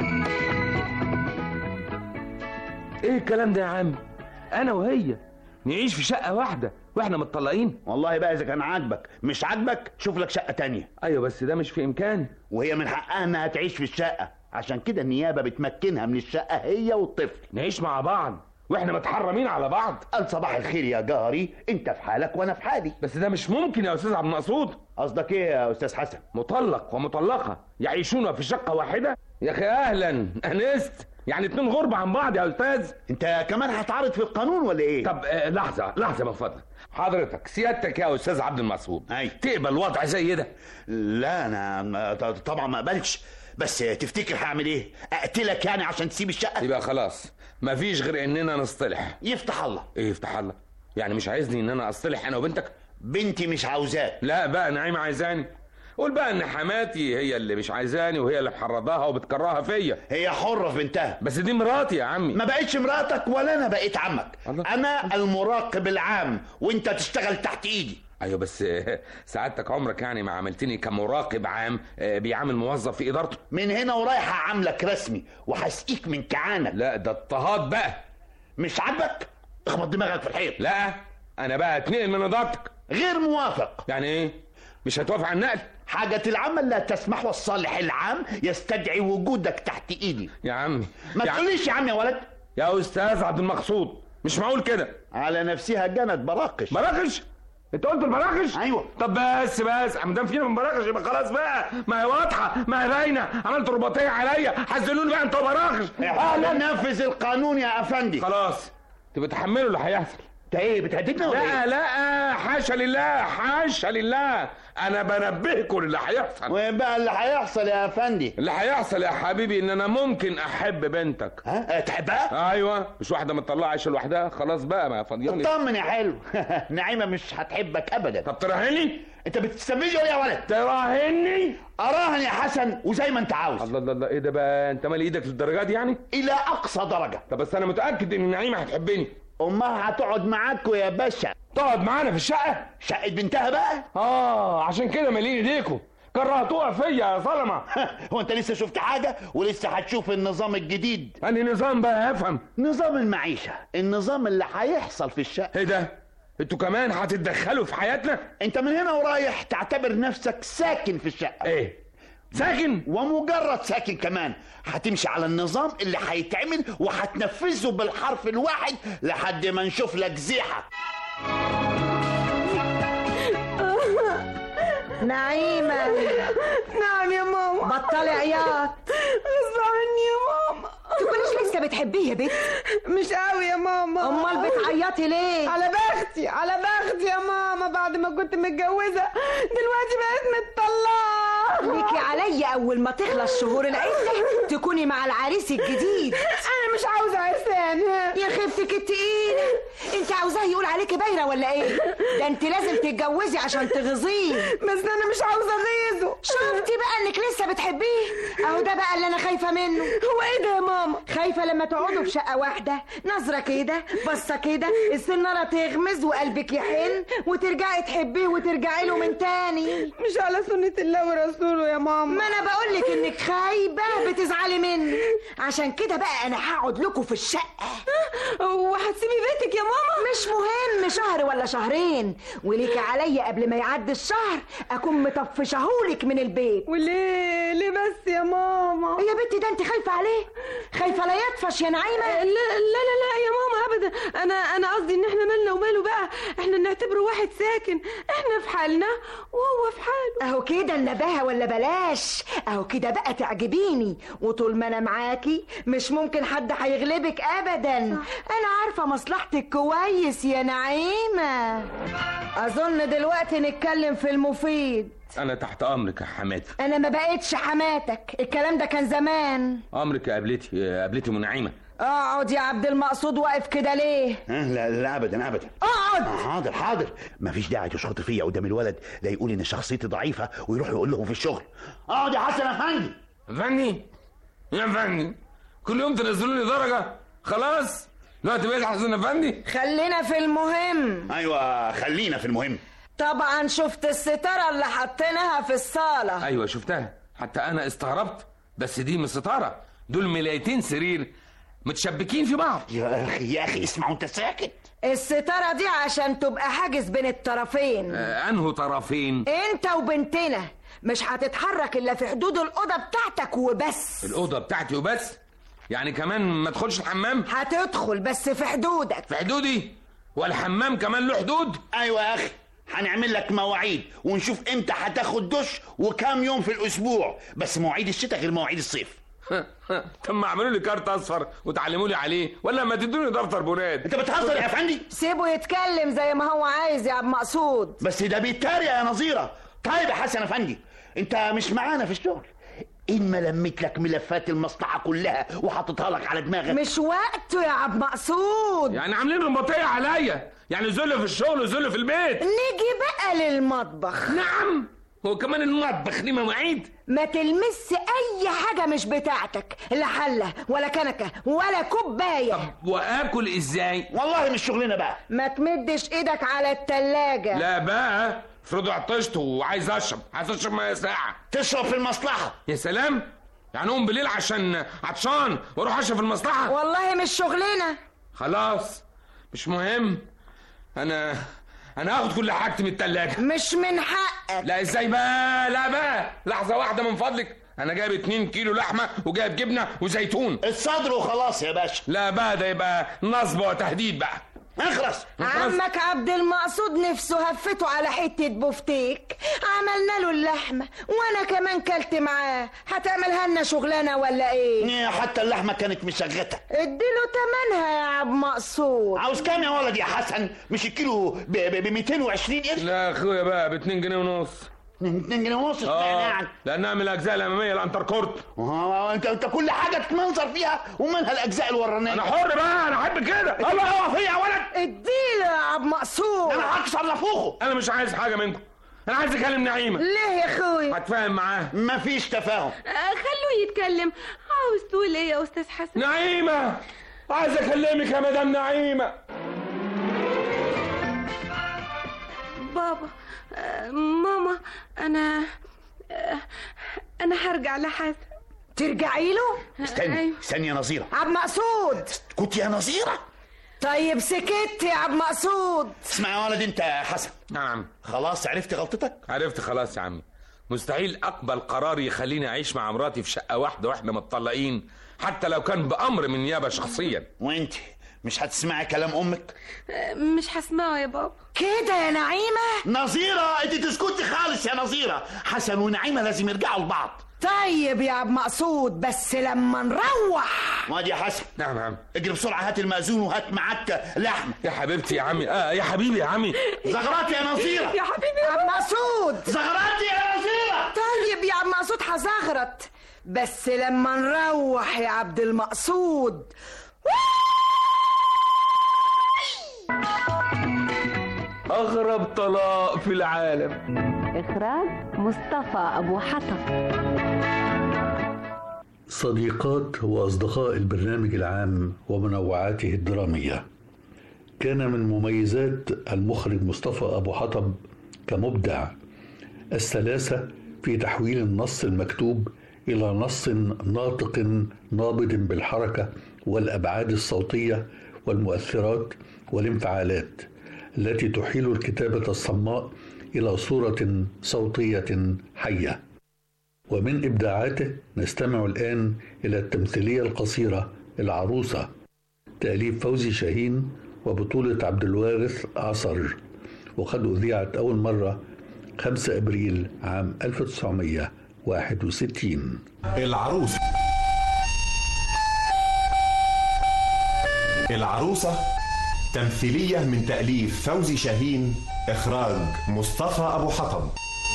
[SPEAKER 8] ايه الكلام ده يا عم؟ انا وهي نعيش في شقه واحده واحنا متطلقين؟
[SPEAKER 9] والله بقى اذا كان عاجبك، مش عاجبك شوف لك شقه تانية.
[SPEAKER 8] ايوه بس ده مش في امكاني.
[SPEAKER 9] وهي من حقها انها تعيش في الشقه، عشان كده النيابه بتمكنها من الشقه هي والطفل.
[SPEAKER 8] نعيش مع بعض واحنا متحرمين على بعض.
[SPEAKER 9] قال صباح الخير يا جاري، انت في حالك وانا في حالي.
[SPEAKER 8] بس ده مش ممكن يا استاذ عبد المقصود.
[SPEAKER 9] قصدك ايه يا استاذ حسن؟
[SPEAKER 8] مطلق ومطلقه يعيشون في شقه واحده؟ يا اخي اهلا انست، يعني اتنين غربة عن بعض يا استاذ.
[SPEAKER 9] انت كمان هتعرض في القانون ولا ايه؟
[SPEAKER 8] طب آه لحظة لحظة من فضلك، حضرتك سيادتك يا استاذ عبد المقصود
[SPEAKER 9] اي
[SPEAKER 8] تقبل وضع زي ده؟
[SPEAKER 9] لا انا طبعا ما اقبلش، بس تفتكر هعمل ايه؟ اقتلك يعني عشان تسيب الشقة؟
[SPEAKER 8] يبقى خلاص مفيش غير اننا نصطلح.
[SPEAKER 9] يفتح الله.
[SPEAKER 8] ايه يفتح الله؟ يعني مش عايزني ان انا اصطلح انا وبنتك؟
[SPEAKER 9] بنتي مش عاوزاك.
[SPEAKER 8] لا بقى نعيمة عايزاني. قول بقى ان حماتي هي اللي مش عايزاني وهي اللي محرضاها وبتكرهها فيا.
[SPEAKER 9] هي حرة في بنتها.
[SPEAKER 8] بس دي مراتي يا عمي.
[SPEAKER 9] ما بقتش مراتك ولا انا بقيت عمك. الله. انا المراقب العام وانت تشتغل تحت ايدي.
[SPEAKER 8] ايوه بس سعادتك عمرك يعني ما عملتني كمراقب عام بيعامل موظف في ادارته؟
[SPEAKER 9] من هنا ورايح هعاملك رسمي وهسقيك من كعانك.
[SPEAKER 8] لا ده اضطهاد بقى.
[SPEAKER 9] مش عاجبك؟ اخبط دماغك في الحيط.
[SPEAKER 8] لا انا بقى اتنقل من ادارتك.
[SPEAKER 9] غير موافق.
[SPEAKER 8] يعني ايه؟ مش هتوافق على النقل؟
[SPEAKER 9] حاجة العمل لا تسمح والصالح العام يستدعي وجودك تحت ايدي.
[SPEAKER 8] يا عمي
[SPEAKER 9] ما تقوليش يا عم يا ولد.
[SPEAKER 8] يا استاذ عبد المقصود مش معقول كده.
[SPEAKER 9] على نفسها جنت براقش.
[SPEAKER 8] براقش؟ انت قلت البراقش؟
[SPEAKER 9] ايوه.
[SPEAKER 8] طب بس بس ما دام فينا من براقش يبقى خلاص بقى، ما هي واضحه، ما هي باينه، عملت رباطيه عليا، حزنوني بقى انتوا براقش.
[SPEAKER 9] اهلا نفذ القانون يا افندي.
[SPEAKER 8] خلاص تبقى تحملوا اللي هيحصل.
[SPEAKER 9] انت ايه بتهددنا ولا
[SPEAKER 8] لا
[SPEAKER 9] ايه؟
[SPEAKER 8] لا حاشا لله حاشا لله، انا بنبهكم اللي هيحصل.
[SPEAKER 9] وين بقى اللي هيحصل يا افندي؟
[SPEAKER 8] اللي هيحصل يا حبيبي ان انا ممكن احب بنتك.
[SPEAKER 9] ها تحبها؟
[SPEAKER 8] ايوه مش واحده مطلعه عايشه لوحدها، خلاص بقى ما فاضيين.
[SPEAKER 9] اطمن يا حلو. نعيمه مش هتحبك ابدا.
[SPEAKER 8] طب تراهني؟
[SPEAKER 9] انت بتستفزني ولا يا ولد؟
[SPEAKER 8] تراهني؟
[SPEAKER 9] اراهن يا حسن وزي ما انت عاوز.
[SPEAKER 8] الله الله الله ايه ده بقى؟ انت مالي ايدك للدرجه دي يعني؟
[SPEAKER 9] الى اقصى درجه.
[SPEAKER 8] طب بس انا متاكد ان نعيمه هتحبني.
[SPEAKER 9] امها هتقعد معاكوا يا باشا.
[SPEAKER 8] تقعد معانا في الشقه؟
[SPEAKER 9] شقه بنتها بقى.
[SPEAKER 8] اه عشان كده مالين ايديكوا كرهتوها فيا يا ظلمه.
[SPEAKER 9] هو انت لسه شفت حاجه؟ ولسه هتشوف النظام الجديد.
[SPEAKER 8] انهي نظام بقى افهم؟
[SPEAKER 9] نظام المعيشه، النظام اللي هيحصل في الشقه.
[SPEAKER 8] ايه ده؟ انتوا كمان هتتدخلوا في حياتنا؟
[SPEAKER 9] انت من هنا ورايح تعتبر نفسك ساكن في الشقه.
[SPEAKER 8] ايه ساكن؟
[SPEAKER 9] ومجرد ساكن كمان هتمشي على النظام اللي هيتعمل وهتنفذه بالحرف الواحد لحد ما نشوف لك زيحه.
[SPEAKER 10] نعيمة.
[SPEAKER 2] نعم يا ماما.
[SPEAKER 10] بطلي عياط.
[SPEAKER 2] غصب عني يا ماما.
[SPEAKER 10] تكونيش لسه بتحبيه يا بنت؟
[SPEAKER 2] مش قوي يا ماما.
[SPEAKER 10] امال بتعيطي ليه؟
[SPEAKER 2] على بختي على بختي يا ماما، بعد ما كنت متجوزه دلوقتي بقيت متطلقه.
[SPEAKER 10] ليكي عليا اول ما تخلص شهور العده تكوني مع العريس الجديد.
[SPEAKER 2] انا مش عاوزه عرسان.
[SPEAKER 10] يا خفتك التقيله، انت عاوزاه يقول عليكي بايره ولا ايه؟ ده انت لازم تتجوزي عشان تغيظيه.
[SPEAKER 2] بس انا مش عاوزه اغيظه.
[SPEAKER 10] شفتي بقى انك لسه بتحبيه؟ اهو ده بقى اللي انا خايفه منه.
[SPEAKER 2] هو ايه ده يا ماما؟
[SPEAKER 10] خايفه لما تقعدوا في شقه واحده نظره كده بصه كده السناره تغمز وقلبك يحن وترجعي تحبيه وترجعي له من تاني.
[SPEAKER 2] مش على سنه الله ورسوله يا ماما.
[SPEAKER 10] ما انا بقول لك انك خايبه بتزعلي مني، عشان كده بقى انا هقعد لكم في الشقه.
[SPEAKER 2] وهتسيبي بيتك يا ماما؟
[SPEAKER 10] مش مهم شهر ولا شهرين، وليكي عليا قبل ما يعدي الشهر اكون مطفشهولك من البيت.
[SPEAKER 2] وليه ليه بس يا ماما؟
[SPEAKER 10] يا بنتي ده انت خايفه عليه؟ خايفه لا يطفش يا نعيمه؟
[SPEAKER 2] لا لا لا لا يا ماما ابدا، انا انا قصدي ان احنا مالنا وماله بقى، احنا نعتبره واحد ساكن، احنا في حالنا وهو في حاله.
[SPEAKER 10] اهو كده النباهه ولا بلاش، اهو كده بقى تعجبيني، وطول ما انا معاكي مش ممكن حد هيغلبك ابدا. انا عارفه مصلحتك كويس يا نعيمه. اظن دلوقتي نتكلم في المفيد.
[SPEAKER 8] انا تحت امرك يا حماتي.
[SPEAKER 10] انا ما بقتش حماتك، الكلام ده كان زمان.
[SPEAKER 8] امرك يا قبلتي قبلتي منعيمه.
[SPEAKER 10] اقعد يا عبد المقصود، واقف كده ليه؟
[SPEAKER 9] لا لا ابدا ابدا.
[SPEAKER 10] اقعد.
[SPEAKER 9] حاضر حاضر، مفيش داعي تشخط فيا قدام الولد، لا يقول ان شخصيتي ضعيفه ويروح يقول لهم في الشغل. اقعد يا حسن افندي.
[SPEAKER 8] افندي يا افندي،
[SPEAKER 3] كل يوم تنزلوا لي درجه؟ خلاص دلوقتي بقيت حسن افندي.
[SPEAKER 10] خلينا في المهم.
[SPEAKER 9] ايوه خلينا في المهم.
[SPEAKER 10] طبعا شفت الستاره اللي حطيناها في الصاله.
[SPEAKER 3] ايوه شفتها، حتى انا استغربت، بس دي مش ستاره، دول ملايتين سرير متشبكين في بعض.
[SPEAKER 9] يا اخي يا اخي اسمع وانت ساكت.
[SPEAKER 10] الستاره دي عشان تبقى حاجز بين الطرفين.
[SPEAKER 3] آه انهو طرفين؟
[SPEAKER 10] انت وبنتنا مش هتتحرك الا في حدود الاوضه بتاعتك وبس.
[SPEAKER 3] الاوضه بتاعتي وبس؟ يعني كمان ما ادخلش الحمام؟
[SPEAKER 10] هتدخل بس في حدودك.
[SPEAKER 3] في حدودي؟ والحمام كمان له حدود؟
[SPEAKER 9] ايوه يا اخي هنعمل لك مواعيد ونشوف امتى هتاخد دش وكام يوم في الاسبوع، بس مواعيد الشتاء غير مواعيد الصيف.
[SPEAKER 3] طب ما اعملوا لي كارت اصفر وتعلموا لي عليه، ولا ما تدوني دفتر بنات؟
[SPEAKER 9] انت بتهزر يا افندي؟
[SPEAKER 10] سيبه يتكلم زي ما هو عايز يا عبد مقصود.
[SPEAKER 9] بس ده بيتريق يا نظيره. طيب يا حسن افندي انت مش معانا في الشغل، ان ما لميت لك ملفات المصلحه كلها وحطيتها لك على دماغك.
[SPEAKER 10] مش وقته يا عبد مقصود.
[SPEAKER 3] يعني عاملين رباطيه عليا، يعني ذل في الشغل وذل في البيت.
[SPEAKER 10] نيجي بقى للمطبخ.
[SPEAKER 3] نعم، هو كمان المطبخ ليه مواعيد؟
[SPEAKER 10] ما تلمس اي حاجه مش بتاعتك، لا حله ولا كنكه ولا كوبايه.
[SPEAKER 3] طب واكل ازاي؟
[SPEAKER 9] والله مش شغلنا بقى.
[SPEAKER 10] ما تمدش ايدك على التلاجة.
[SPEAKER 3] لا بقى، افرضوا عطشت وعايز اشرب، عايز اشرب ميه ساقعه.
[SPEAKER 9] تشرب في المصلحه.
[SPEAKER 3] يا سلام، يعني اقوم بالليل عشان عطشان واروح اشرب في المصلحه؟
[SPEAKER 10] والله مش شغلنا.
[SPEAKER 3] خلاص مش مهم، انا انا هاخد كل حاجتي من التلاجة.
[SPEAKER 10] مش من حقك.
[SPEAKER 3] لا ازاي بقى؟ لا بقى لحظة واحدة من فضلك، انا جايب اتنين كيلو لحمة وجايب جبنة وزيتون.
[SPEAKER 9] الصدر وخلاص يا باشا.
[SPEAKER 3] لا بقى ده يبقى نصب وتهديد بقى.
[SPEAKER 9] اخرس.
[SPEAKER 10] عمك عبد المقصود نفسه هفته على حتة بفتيك، عملنا له اللحمة وانا كمان كلت معاه. هتعملها لنا شغلانة ولا ايه؟
[SPEAKER 9] حتى اللحمة كانت مشغتة.
[SPEAKER 10] اديله تمنها يا عبد مقصود.
[SPEAKER 9] عاوز كام يا ولد يا حسن؟ مش الكيلو ب مئتين وعشرين قرش؟
[SPEAKER 3] لا اخويا بقى ب اتنين جنيه ونص.
[SPEAKER 9] اتنين جنيه ونص؟
[SPEAKER 3] اه لانها من الاجزاء الاماميه الانتركورت.
[SPEAKER 9] اه انت انت كل حاجه تتمنظر فيها ومنها الاجزاء الورانيه.
[SPEAKER 3] انا حر بقى، انا احب كده.
[SPEAKER 9] الله هو فيا يا ولد.
[SPEAKER 10] اديله يا عبد مقصود.
[SPEAKER 9] انا هكسر نافوخه.
[SPEAKER 3] انا مش عايز حاجه منكم، انا عايز اكلم نعيمه.
[SPEAKER 10] ليه يا اخوي؟
[SPEAKER 3] هتفاهم معاه.
[SPEAKER 9] مفيش تفاهم.
[SPEAKER 2] آه خلوه يتكلم. عاوز تقول ايه يا استاذ حسن؟
[SPEAKER 3] نعيمه، عايز اكلمك يا مدام نعيمه.
[SPEAKER 2] بابا، آه ماما، انا آه انا هرجع لحسن.
[SPEAKER 10] ترجعي له؟
[SPEAKER 9] استني أيوه. استني يا نظيره.
[SPEAKER 10] عبد مقصود
[SPEAKER 9] كنت يا نظيره.
[SPEAKER 10] طيب سكت يا عبد مقصود.
[SPEAKER 9] اسمع يا ولد انت يا حسن.
[SPEAKER 3] نعم.
[SPEAKER 9] خلاص عرفت غلطتك؟
[SPEAKER 3] عرفت خلاص يا عمي. مستحيل اقبل قرار يخليني اعيش مع مراتي في شقه واحده واحنا متطلقين، حتى لو كان بامر من نيابه شخصيا.
[SPEAKER 9] وانت مش هتسمعي كلام امك؟
[SPEAKER 2] مش هسمعه يا بابا.
[SPEAKER 10] كده يا نعيمه؟
[SPEAKER 9] نظيره انت تسكتي خالص يا نظيره. حسن ونعيمه لازم يرجعوا لبعض.
[SPEAKER 10] طيب يا عبد مقصود بس لما نروح.
[SPEAKER 9] وادي يا حسن.
[SPEAKER 3] نعم نعم.
[SPEAKER 9] اجري بسرعه هات المأذون وهات معاك لحمه.
[SPEAKER 3] يا حبيبتي يا عمي. اه يا حبيبي يا عمي.
[SPEAKER 9] زغرات يا نظيره.
[SPEAKER 2] يا حبيبي
[SPEAKER 10] يا عبد مقصود.
[SPEAKER 9] زغرات يا نظيره.
[SPEAKER 10] طيب يا عبد مقصود هزغرط بس لما نروح يا عبد المقصود.
[SPEAKER 3] اغرب طلاق في العالم.
[SPEAKER 12] اخراج مصطفى ابو حطب.
[SPEAKER 1] صديقات واصدقاء البرنامج العام ومنوعاته الدراميه، كان من مميزات المخرج مصطفى ابو حطب كمبدع السلاسه في تحويل النص المكتوب الى نص ناطق نابض بالحركه والابعاد الصوتيه والمؤثرات والانفعالات التي تحيل الكتابة الصماء إلى صورة صوتية حية. ومن إبداعاته نستمع الآن إلى التمثيلية القصيرة العروسة، تأليف فوزي شاهين وبطولة عبد الوارث عصر، وقد أذيعت أول مرة خمسة أبريل عام ألف وتسعمائة وواحد وستين.
[SPEAKER 13] العروسة. العروسة تمثيلية من تأليف فوزي شاهين، إخراج مصطفى أبو حطب.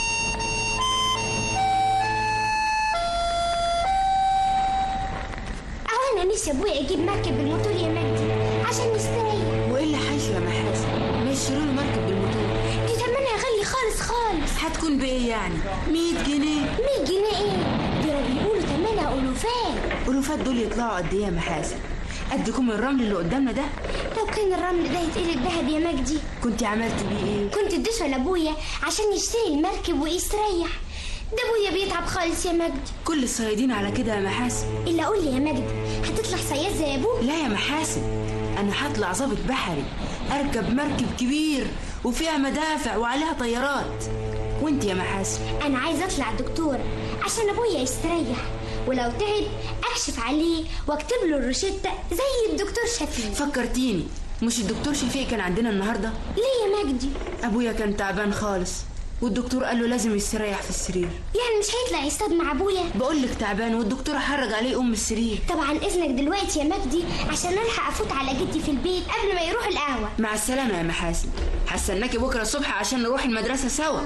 [SPEAKER 4] أنا نفسي أبويا يجيب مركب بالموتور يا مجدي عشان نستريح.
[SPEAKER 14] وإيه اللي حيشو يا محاسن؟ ما يشتروا له مركب بالموتور.
[SPEAKER 4] دي تمنها غالي خالص خالص.
[SPEAKER 14] هتكون بإيه يعني؟ مية جنيه.
[SPEAKER 4] مية جنيه إيه؟ دي وبيقولوا تمنها ألوفات.
[SPEAKER 14] ألوفات دول يطلعوا قد إيه يا محاسن؟ قد كم الرمل اللي قدامنا ده؟
[SPEAKER 4] لو كان الرمل ده يتقلب ذهب يا مجدي
[SPEAKER 14] كنت عملت بيه إيه؟
[SPEAKER 4] كنت اديته لأبويا عشان يشتري المركب ويستريح. ده أبويا بيتعب خالص يا مجدي.
[SPEAKER 14] كل الصيادين على كده يا محاسن.
[SPEAKER 4] إلا قول لي يا مجدي، هتطلع صياد زي أبوه؟
[SPEAKER 14] لا يا محاسن، أنا هطلع ضابط بحري، أركب مركب كبير وفيها مدافع وعليها طيارات. وانت يا محاسن؟
[SPEAKER 4] أنا عايزة أطلع دكتورة عشان أبويا يستريح، ولو تعب أكشف عليه واكتب له الروشتة زي الدكتور شفيق.
[SPEAKER 14] فكرتيني، مش الدكتور شفيق كان عندنا النهاردة؟
[SPEAKER 4] ليه يا مجدي؟
[SPEAKER 14] أبويا كان تعبان خالص والدكتور قال له لازم يستريح في السرير.
[SPEAKER 4] يعني مش هيطلع يصطاد مع ابويا؟
[SPEAKER 14] بقول لك تعبان والدكتور حرج عليه ام السرير.
[SPEAKER 4] طبعا اذنك دلوقتي يا مجدي عشان الحق افوت على جدي في البيت قبل ما يروح القهوه.
[SPEAKER 14] مع السلامه يا محاسن، هستناكي بكره الصبح عشان نروح المدرسه سوا.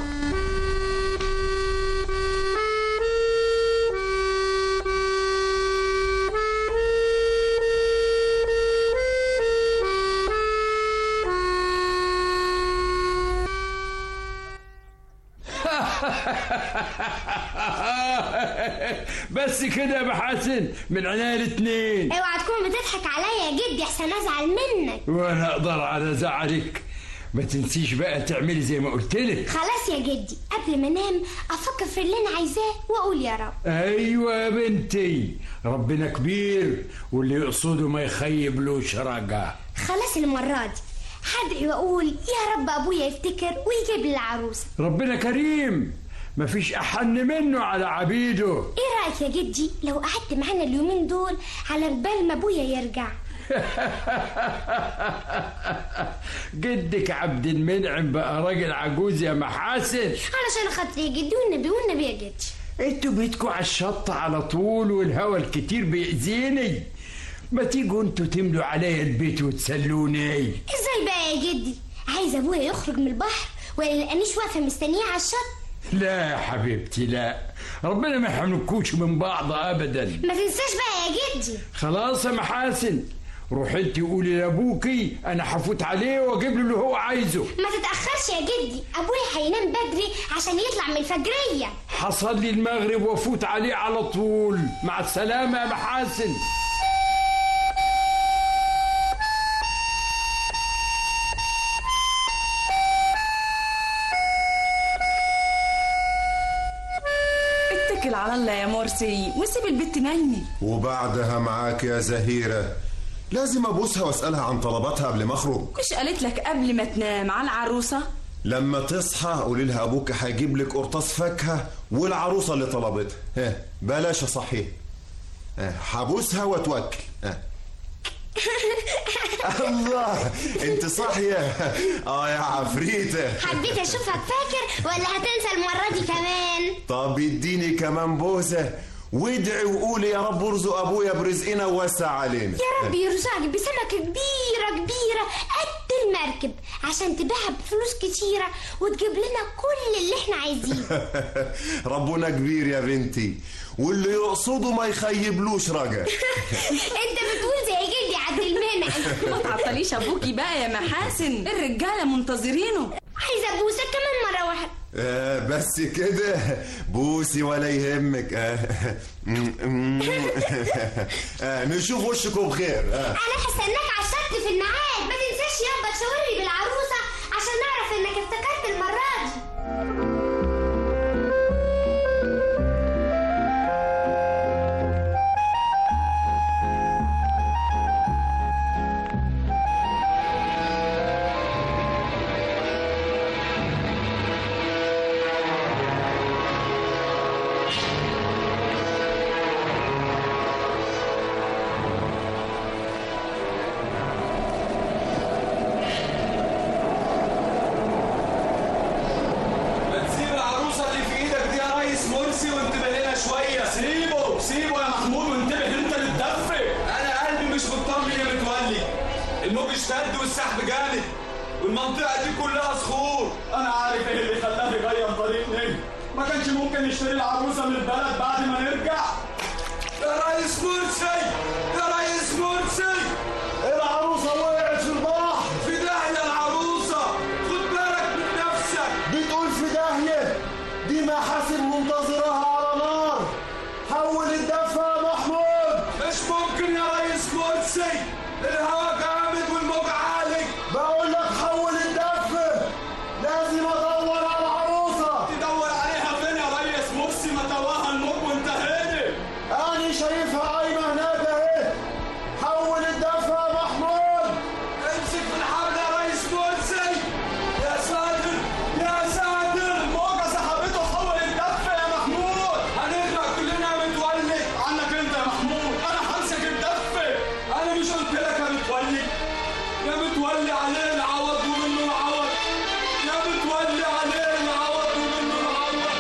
[SPEAKER 15] بس كده يا محاسن من عينيا الاتنين.
[SPEAKER 4] اوعى تكون بتضحك عليا يا جدي احسن ازعل منك.
[SPEAKER 15] وانا اقدر على زعلك، ما تنسيش بقى تعملي زي ما قلت لك.
[SPEAKER 4] خلاص يا جدي، قبل ما انام افكر في اللي انا عايزاه واقول يا رب.
[SPEAKER 15] ايوه يا بنتي، ربنا كبير واللي يقصده ما يخيبلوش رجع.
[SPEAKER 4] خلاص المره دي هدعي واقول يا رب ابويا يفتكر ويجيب لي العروسه.
[SPEAKER 15] ربنا كريم، مفيش احن منه على عبيده.
[SPEAKER 4] ايه رايك يا جدي لو قعدت معانا اليومين دول على بال ما ابويا يرجع؟
[SPEAKER 15] جدك عبد المنعم بقى راجل عجوز يا محاسن.
[SPEAKER 4] علشان خاطري يا جدي والنبي والنبي يا جدي.
[SPEAKER 15] انتوا بيتكوا على الشط على طول والهوا الكتير بيأذيني، ما تيجوا انتوا تملوا عليا البيت وتسلوني.
[SPEAKER 4] ازاي بقى يا جدي؟ عايز ابويا يخرج من البحر ولا لقانيش واقفه مستنيه على الشط؟
[SPEAKER 15] لا يا حبيبتي لا، ربنا ما يحرمكوش من بعض ابدا.
[SPEAKER 4] ما تنساش بقى يا جدي.
[SPEAKER 15] خلاص يا محاسن، روح انت قولي لابوكي انا هفوت عليه واجيب له اللي هو عايزه.
[SPEAKER 4] ما تتاخرش يا جدي، ابويا هينام بدري عشان يطلع من الفجريه.
[SPEAKER 15] هصلي المغرب وافوت عليه على طول. مع السلامه يا محاسن.
[SPEAKER 14] اتكل على الله يا مرسي وسيب البت نايمه.
[SPEAKER 13] وبعدها معاك يا زهيرة، لازم ابوسها واسألها عن طلباتها قبل ما اخرج.
[SPEAKER 14] مش قالت لك قبل ما تنام على العروسة؟
[SPEAKER 13] لما تصحى قولي لها ابوك هيجيب لك قرطاس فاكهة والعروسة اللي طلبتها. ها بلاش اصحيها. هبوسها واتوكل. ها الله انت صاحية؟ اه يا عفريتة،
[SPEAKER 4] حبيت اشوفك فاكر ولا هتنسى المرة دي كمان؟
[SPEAKER 13] طب اديني كمان بوسة وادعي وقولي يا رب ارزق ابويا برزقنا ووسع علينا.
[SPEAKER 4] يا رب يرزقك بسمكة كبيرة كبيرة قد المركب عشان تبيعها بفلوس كتيرة وتجيب لنا كل اللي احنا عايزينه.
[SPEAKER 13] ربنا كبير يا بنتي واللي يقصده ما يخيبلوش رجا.
[SPEAKER 4] انت بتقول زي جدي عبد المنعم.
[SPEAKER 14] ما تعطليش ابوكي بقى يا محاسن، الرجاله منتظرينه.
[SPEAKER 4] عايزه ابوسك كمان مره واحده.
[SPEAKER 13] آه بس كده بوسي ولا يهمك. آه آه نشوف وشكم بخير. آه.
[SPEAKER 4] انا هستناك على الشط في الميعاد، ما تنساش يابا تشاورني بالعروسه عشان نعرف انك افتكرت المره دي.
[SPEAKER 16] اشتد والسحب جامد والمنطقه دي كلها صخور. انا عارف ايه اللي خلاه يغير طريق نجم، ما كانش ممكن يشتري العروسه من البلد بعد ما نرجع. يا ريس مرسي يا ريس مرسي، العروسه وقعت في البحر. في داهيه العروسه، خد بالك من نفسك.
[SPEAKER 13] بتقول في داهيه؟ دي محاسن منتظرها على نار،
[SPEAKER 17] حول الدفة يا محمود.
[SPEAKER 16] مش ممكن يا ريس مرسي، الهوا جامد والموج عالي.
[SPEAKER 17] بقول لك حول الدفة، لازم ادور على العروسة.
[SPEAKER 16] تدور عليها فين يا ريس مرسي؟ ما تواها الموج وانتهينا.
[SPEAKER 17] انا شايفها قايمة هناك اهي. حول الدفة يا محمود.
[SPEAKER 16] امسك في الحبل يا ريس مرسي. يا ساتر يا ساتر، الموجة سحبته. حول الدفة يا محمود، هنغرق كلنا يا متولي. عنك انت يا محمود، انا همسك الدفة. انا مش قلت لك يا متولي؟ يا متولي عليه العوض ومنه العوض. يا متولي عليه العوض ومنه العوض.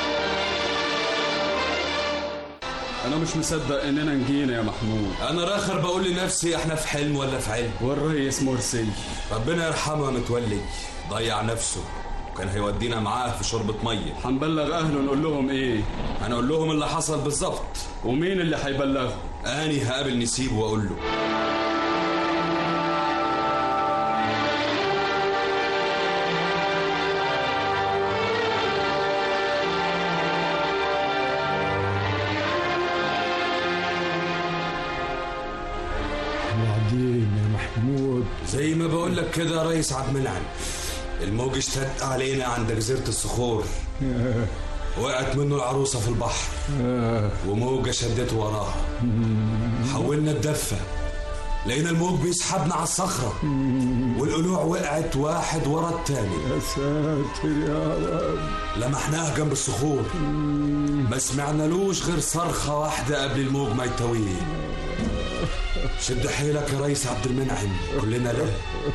[SPEAKER 18] انا مش مصدق اننا نجينا يا محمود.
[SPEAKER 19] انا راخر بقول لنفسي احنا في حلم ولا في علم.
[SPEAKER 18] والريس مرسي
[SPEAKER 19] ربنا يرحمه يا متولي، ضيع نفسه وكان هيودينا معاه في شربة مية.
[SPEAKER 18] هنبلغ اهله نقول لهم ايه؟
[SPEAKER 19] هنقول لهم اللي حصل بالظبط.
[SPEAKER 18] ومين اللي هيبلغه؟
[SPEAKER 19] اني هقابل نسيب واقول له.
[SPEAKER 15] وبعدين يا محمود؟
[SPEAKER 19] زي ما بقول لك كده يا ريس عبد المنعم، الموج اشتد علينا عند جزيرة الصخور. وقعت منه العروسة في البحر وموجة شدته وراها. حولنا الدفة، لقينا الموج بيسحبنا على الصخرة والقلوع وقعت واحد ورا التاني.
[SPEAKER 15] يا ساتر يا رب.
[SPEAKER 19] لمحناها جنب الصخور، ما سمعنالوش غير صرخة واحدة قبل الموج ما يتويه. شد حيلك يا ريس عبد المنعم، كلنا لا.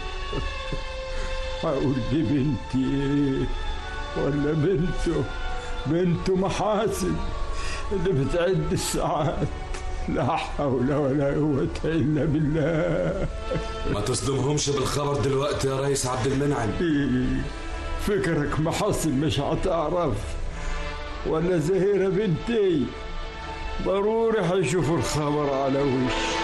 [SPEAKER 15] هقول دي بنتي ايه ولا بنته؟ بنته محاسن اللي بتعد الساعات. لا حول ولا قوة إلا بالله.
[SPEAKER 19] ما تصدمهمش بالخبر دلوقتي يا ريس عبد المنعم.
[SPEAKER 15] فكرك محاسن مش هتعرف ولا زهيرة بنتي؟ ضروري هيشوفوا الخبر على وشي.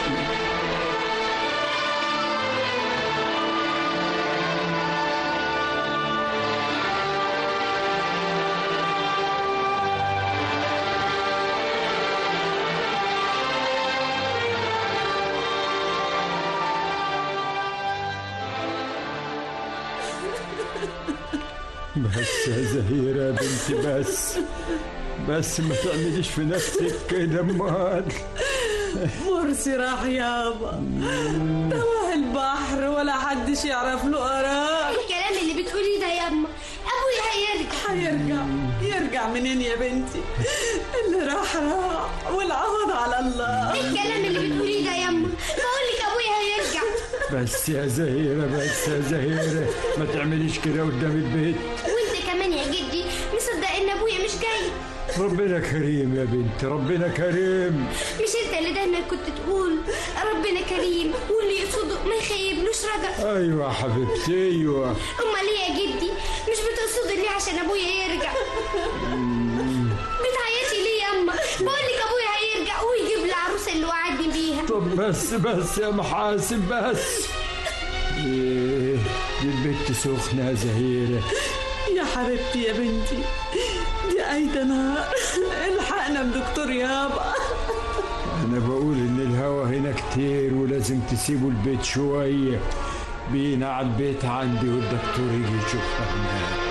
[SPEAKER 15] بس يا زهيرة يا بنتي، بس بس ما تعمليش في نفسك كده. امال
[SPEAKER 14] مرسي راح يابا، توه البحر ولا حدش يعرف له قرار.
[SPEAKER 4] الكلام اللي بتقوليه ده ياما، ابويا هيرجع.
[SPEAKER 14] هيرجع؟ يرجع منين يا بنتي؟ اللي راح راح والعوض على الله.
[SPEAKER 4] الكلام اللي بتقوليه ده ياما، بقول لك ابويا هيرجع.
[SPEAKER 15] بس يا زهيرة، بس يا زهيرة ما تعمليش كده قدام البيت.
[SPEAKER 4] وانت كمان يا جدي مصدق ان ابويا مش جاي.
[SPEAKER 15] ربنا كريم يا بنتي، ربنا كريم.
[SPEAKER 4] مش انت اللي دايما كنت تقول ربنا كريم واللي يقصده ما يخيبلوش رجا؟
[SPEAKER 15] ايوه يا حبيبتي ايوه.
[SPEAKER 4] امال ليه يا جدي مش بتقصدي ليه عشان ابويا يرجع؟ بتعيطي ليه يا اما؟ بقول لك ابويا هيرجع ويجيب لي العروسه اللي وعدني بيها.
[SPEAKER 15] طب بس بس يا محاسن بس. ايه دي البت سخنه يا زهيره.
[SPEAKER 14] يا حبيبتي يا بنتي، دي ايده نار. الحقنا بدكتور يابا.
[SPEAKER 15] انا بقول ان الهوا هنا كتير ولازم تسيبوا البيت شويه. بينا على البيت عندي والدكتور يجي يشوفها هناك.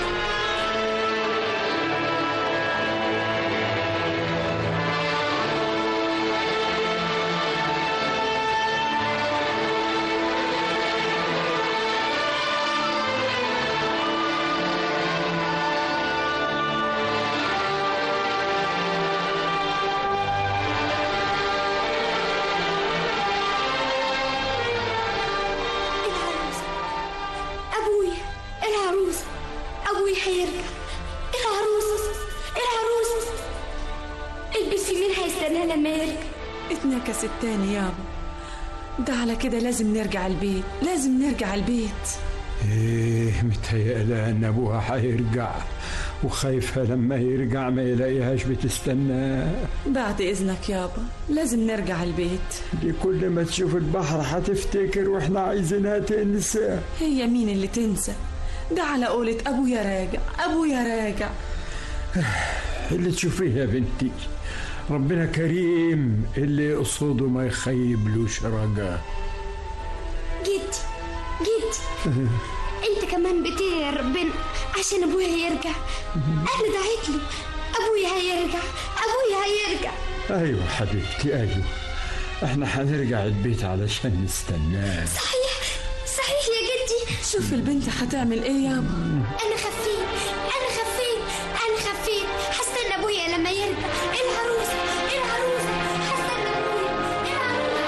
[SPEAKER 14] اتنكس التاني يابا. ده على كده لازم نرجع البيت، لازم نرجع البيت.
[SPEAKER 15] ايه متهيألها ان ابوها هيرجع وخايفة لما يرجع ما يلاقيهاش بتستناه.
[SPEAKER 14] بعد اذنك يابا لازم نرجع البيت.
[SPEAKER 15] دي كل ما تشوف البحر هتفتكر واحنا عايزينها تنسى.
[SPEAKER 14] هي مين اللي تنسى؟ ده على قولة ابويا راجع، ابويا راجع.
[SPEAKER 15] اللي تشوفيه يا بنتي ربنا كريم، اللي يقصده ما يخيبلوش رجاء.
[SPEAKER 4] جدي جدي انت كمان بتدعي يا ربنا عشان ابويا يرجع. انا دعيت له ابويا هيرجع، ابويا هيرجع.
[SPEAKER 15] ايوه حبيبتي ايوه، احنا هنرجع البيت علشان نستناه.
[SPEAKER 4] صحيح صحيح يا جدي.
[SPEAKER 14] شوف البنت هتعمل ايه يابا.
[SPEAKER 4] انا خفيت انا خفيت انا خفيت هستنى ابويا لما يرجع. العروسه العروسه هستنى ابويا العروسه.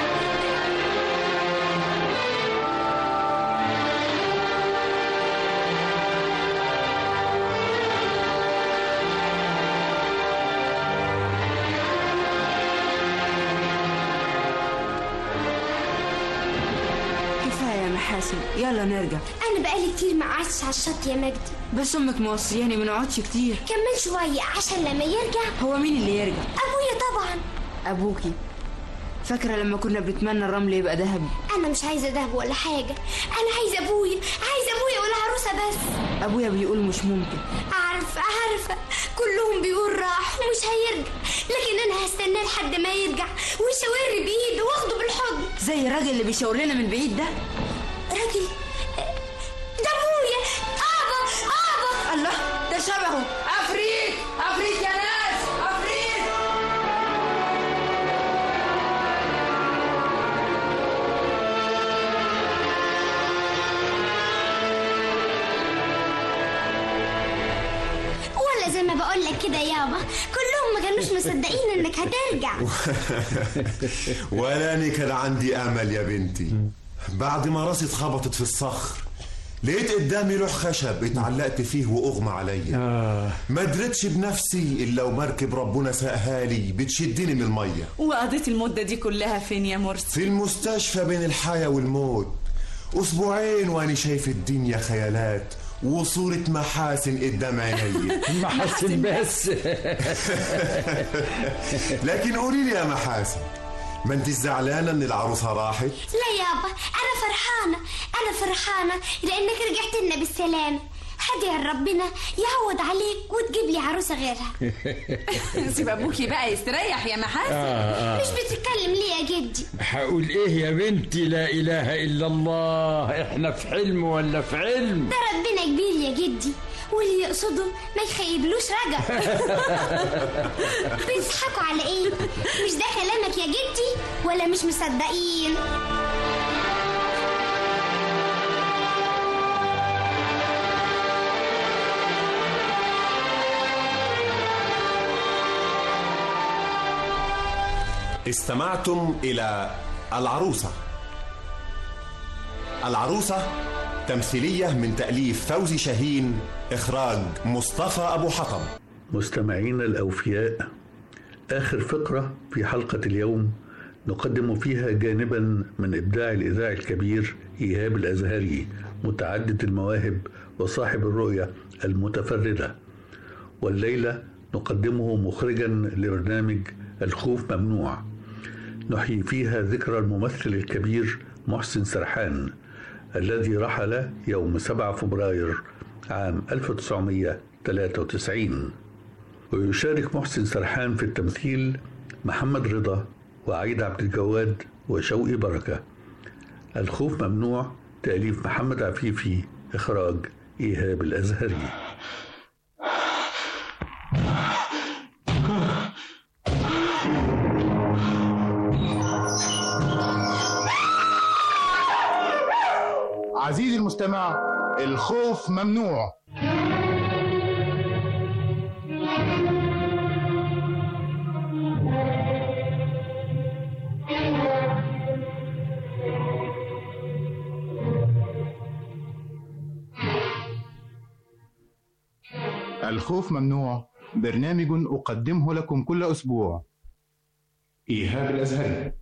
[SPEAKER 14] كفايه يا محاسن، يلا نرجع.
[SPEAKER 4] انا بقالي كتير ما قعدتش على الشط يا مجدي.
[SPEAKER 14] بس امك موصياني ما نقعدش كتير.
[SPEAKER 4] كمان شويه عشان لما يرجع.
[SPEAKER 14] هو مين اللي يرجع؟
[SPEAKER 4] ابويا طبعا.
[SPEAKER 14] ابوكي؟ فاكره لما كنا بنتمنى الرمل يبقى ذهب؟
[SPEAKER 4] انا مش عايزه ذهب ولا حاجه، انا عايزه ابويا، عايزه ابويا والعروسه بس.
[SPEAKER 14] ابويا بيقول مش ممكن.
[SPEAKER 4] عارفه عارفه كلهم بيقول راح ومش هيرجع، لكن انا هستناه لحد ما يرجع ويشاور لي بايده واخده بالحضن
[SPEAKER 14] زي الراجل اللي بيشاور لنا من بعيد ده.
[SPEAKER 4] راجل؟ ده ابويا. ابا ابا.
[SPEAKER 14] الله، ده شبهه. عفريت عفريت يا ناس، عفريت.
[SPEAKER 4] ولا زي ما بقول لك كده يابا، كلهم ما كانوش مصدقين انك هترجع.
[SPEAKER 13] ولا أنا كان عندي امل يا بنتي. بعد ما راسي اتخبطت في الصخر لقيت قدامي لوح خشب اتعلقت فيه واغمى عليا. آه. ما درتش بنفسي الا ومركب ربنا ساقها لي بتشدني من الميه.
[SPEAKER 14] وقضيت المده دي كلها فين يا مرسي؟
[SPEAKER 13] في المستشفى بين الحياه والموت. اسبوعين وانا شايف الدنيا خيالات وصورة محاسن قدام عيني.
[SPEAKER 15] محاسن بس.
[SPEAKER 13] لكن قولي لي يا محاسن، ما انت زعلانة ان العروسة راحت؟
[SPEAKER 4] لا يابا، انا فرحانة انا فرحانة لانك رجعت لنا بالسلام. هدعي ربنا يعوض عليك وتجيب لي عروسة غيرها.
[SPEAKER 14] سيب ابوكي بقى يستريح يا محاسن.
[SPEAKER 15] آه آه.
[SPEAKER 4] مش بتتكلم ليه يا جدي؟
[SPEAKER 15] هقول ايه يا بنتي؟ لا اله الا الله، احنا في حلم ولا في علم؟
[SPEAKER 4] ده ربنا كبير يا جدي، واللي يقصده ما يخيبلوش رجع. بيضحكوا على ايه؟ مش ده كلامك يا جدي ولا مش مصدقين؟
[SPEAKER 13] استمعتم إلى العروسة. العروسة تمثيلية من تأليف فوزي شاهين، إخراج مصطفى أبو حطب.
[SPEAKER 1] مستمعين الأوفياء، آخر فقرة في حلقة اليوم نقدم فيها جانبا من إبداع الإذاعي الكبير إيهاب الأزهري، متعدد المواهب وصاحب الرؤية المتفردة. والليلة نقدمه مخرجا لبرنامج الخوف ممنوع، نحيي فيها ذكرى الممثل الكبير محسن سرحان الذي رحل يوم سبعة فبراير عام ألف وتسعمائة وثلاثة وتسعين. ويشارك محسن سرحان في التمثيل محمد رضا وعيد عبد الجواد وشوقي بركة. الخوف ممنوع تأليف محمد عفيفي، إخراج إيهاب الأزهري.
[SPEAKER 20] عزيزي المستمع، الخوف ممنوع. الخوف ممنوع برنامج أقدمه لكم كل أسبوع. إيهاب الأزهري.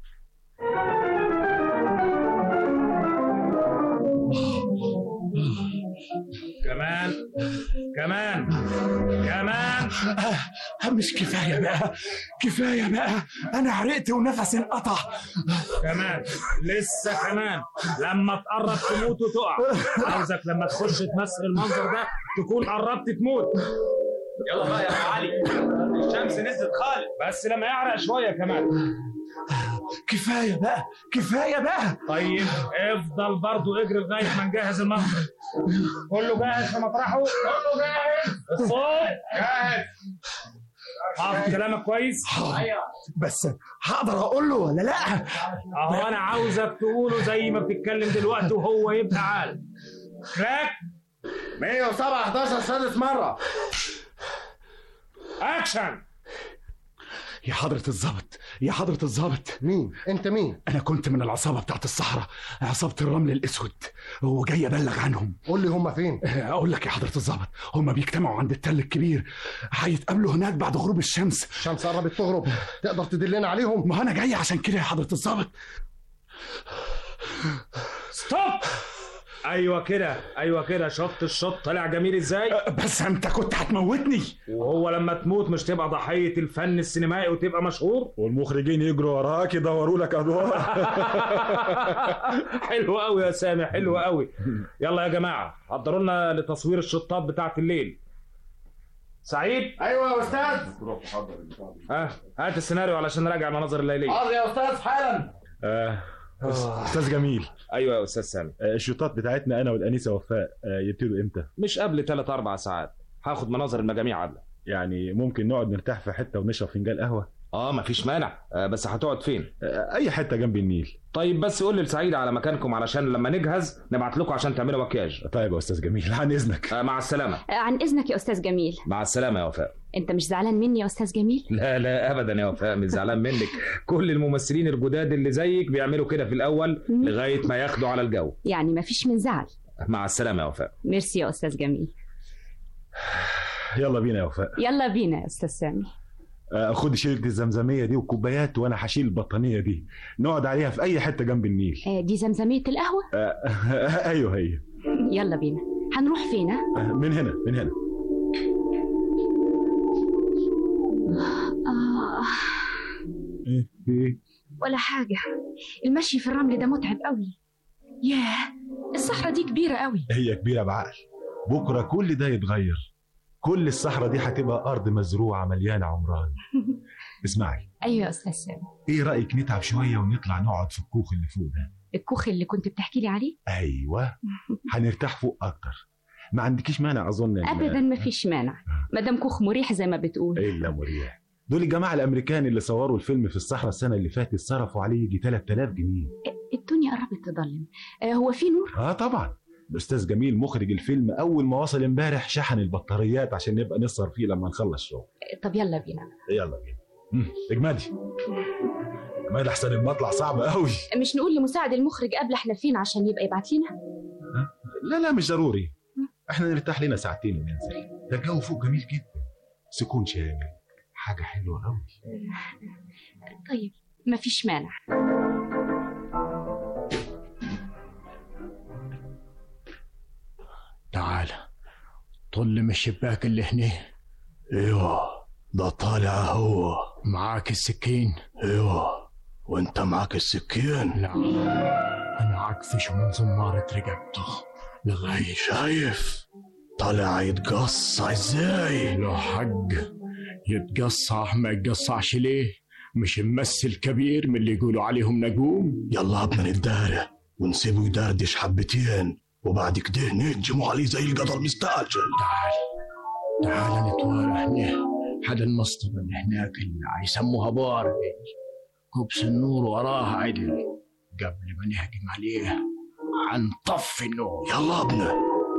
[SPEAKER 21] كمان كمان كمان
[SPEAKER 17] مش كفاية بقى، كفاية بقى، أنا عرقت ونفسي انقطع.
[SPEAKER 21] كمان لسه كمان، لما تقرب تموت وتقع. عاوزك لما تخش تمثل المنظر ده تكون قربت تموت. يلا بقى يا ابو علي، الشمس نزلت خالص، بس لما يعرق شويه كمان.
[SPEAKER 6] كفايه بقى كفايه بقى.
[SPEAKER 21] طيب افضل برضو اجري لغايه ما نجهز المطبخ. كله جاهز في مطرحه؟ كله جاهز. الصوت جاهز. حاضر كلامك كويس؟
[SPEAKER 6] بس هقدر اقول له ولا لا؟
[SPEAKER 21] اهو انا عاوزك تقوله زي ما بتتكلم دلوقتي وهو يبقى عالم. كراك
[SPEAKER 17] مية وسبعة حداشر سادس مرة.
[SPEAKER 21] اكشن.
[SPEAKER 6] يا حضرة الضابط يا حضرة الضابط.
[SPEAKER 17] مين؟ انت مين؟
[SPEAKER 6] انا كنت من العصابة بتاعت الصحراء، عصابة الرمل الاسود، وجاي ابلغ عنهم.
[SPEAKER 17] قول لي هم فين؟
[SPEAKER 6] اقول لك يا حضرة الضابط، هم بيجتمعوا عند التل الكبير، هيتقابلوا هناك بعد غروب الشمس.
[SPEAKER 17] الشمس قربت تغرب، تقدر تدلنا عليهم؟
[SPEAKER 6] ما انا جاي عشان كده يا حضرة الضابط.
[SPEAKER 21] ستوب. ايوه كده ايوه كده، شط الشط طلع جميل ازاي؟
[SPEAKER 6] بس انت كنت هتموتني.
[SPEAKER 21] وهو لما تموت مش تبقى ضحيه الفن السينمائي وتبقى مشهور؟
[SPEAKER 6] والمخرجين يجروا وراك يدوروا لك ادوار.
[SPEAKER 21] حلو قوي يا سامي، حلو قوي. يلا يا جماعه حضروا لنا لتصوير الشطات بتاعت الليل. سعيد.
[SPEAKER 17] ايوه يا استاذ.
[SPEAKER 21] ها هات السيناريو علشان نراجع المناظر الليليه.
[SPEAKER 17] حاضر يا استاذ حالا.
[SPEAKER 6] آه. استاذ جميل.
[SPEAKER 21] ايوه يا استاذ سامي.
[SPEAKER 6] الشوطات بتاعتنا انا والانسه وفاء يبتدوا امتى؟
[SPEAKER 21] مش قبل ثلاث اربع ساعات. هاخد مناظر المجاميع عادله.
[SPEAKER 6] يعني ممكن نقعد نرتاح في حته ونشرب فنجان قهوه؟
[SPEAKER 21] اه مفيش مانع. آه بس هتقعد فين؟
[SPEAKER 6] آه اي حته جنب النيل.
[SPEAKER 21] طيب بس قول لسعيد على مكانكم علشان لما نجهز نبعت لكم عشان تعملوا مكياج.
[SPEAKER 6] طيب يا استاذ جميل، عن اذنك.
[SPEAKER 21] آه مع السلامه.
[SPEAKER 12] آه عن اذنك يا استاذ جميل.
[SPEAKER 21] مع السلامه يا وفاء.
[SPEAKER 12] انت مش زعلان مني يا استاذ جميل؟
[SPEAKER 21] لا لا ابدا يا وفاء، مش زعلان منك. كل الممثلين الجداد اللي زيك بيعملوا كده في الاول لغايه ما ياخدوا على الجو.
[SPEAKER 12] يعني مفيش من زعل.
[SPEAKER 21] مع السلامه يا وفاء.
[SPEAKER 12] ميرسي يا استاذ جميل.
[SPEAKER 6] يلا بينا يا وفاء.
[SPEAKER 12] يلا بينا يا استاذ سامي.
[SPEAKER 6] خد شيلة الزمزمية دي وكوبايات وانا هشيل البطانية دي، نقعد عليها في اي حتة جنب النيل.
[SPEAKER 12] آه دي زمزمية القهوة؟
[SPEAKER 6] آه ايوه هي.
[SPEAKER 12] يلا بينا. هنروح فين؟
[SPEAKER 6] آه من هنا من هنا.
[SPEAKER 12] آه.
[SPEAKER 6] ايه؟
[SPEAKER 12] ولا حاجة، المشي في الرمل ده متعب قوي. ياه الصحراء دي كبيرة قوي.
[SPEAKER 6] هي كبيرة بعقل، بكرة كل ده يتغير، كل الصحراء دي هتبقى أرض مزروعة مليانة عمران. اسمعي.
[SPEAKER 12] أيوة يا أستاذ سامي.
[SPEAKER 6] إيه رأيك نتعب شوية ونطلع نقعد في الكوخ اللي فوق ده؟
[SPEAKER 12] الكوخ اللي كنت بتحكي لي عليه؟
[SPEAKER 6] أيوة. هنرتاح فوق أكتر. ما عندكيش مانع أظن؟
[SPEAKER 12] أبدا ما فيش مانع، ما دام كوخ مريح زي ما بتقول.
[SPEAKER 6] إلا مريح. دول الجماعة الأمريكان اللي صوروا الفيلم في الصحراء السنة اللي فاتت صرفوا عليه يجي ثلاثة آلاف جنيه.
[SPEAKER 12] الدنيا قربت تضلم. آه هو في نور؟
[SPEAKER 6] آه طبعا. الأستاذ جميل مخرج الفيلم أول ما وصل امبارح شحن البطاريات عشان نبقى نسهر فيه لما نخلص شغل.
[SPEAKER 12] طب يلا بينا.
[SPEAKER 6] يلا بينا. اجمدي اجمدي احسن المطلع صعب قوي.
[SPEAKER 12] مش نقول لمساعد المخرج قبل احنا فين عشان يبقى يبعت لنا؟
[SPEAKER 6] لا لا مش ضروري، احنا نرتاح لنا ساعتين وننزل. ده الجو فوق جميل جدا، سكون شامل، حاجة حلوة قوي.
[SPEAKER 12] طيب مفيش مانع.
[SPEAKER 15] تعال طل من الشباك اللي هنا. ايوه ده طالع هو. معاك السكين؟ ايوه. وانت معاك السكين؟ لا انا عكفش من زمارة رقبته لغاية. شايف طالع يتقصع ازاي؟ له حق يتقصع، ما يتقصعش ليه؟ مش ممثل كبير من اللي يقولوا عليهم نجوم. يلا بدنا نتدارى ونسيبه يدردش حبتين وبعد كده نهجموا عليه زي القدر مستعجل. تعال تعال نتوارى هنا حد المسطرة اللي هناك اللي هيسموها بار، كبس النور وراها عدل. قبل ما نهجم عليه هنطفي النور. يلا ابنا.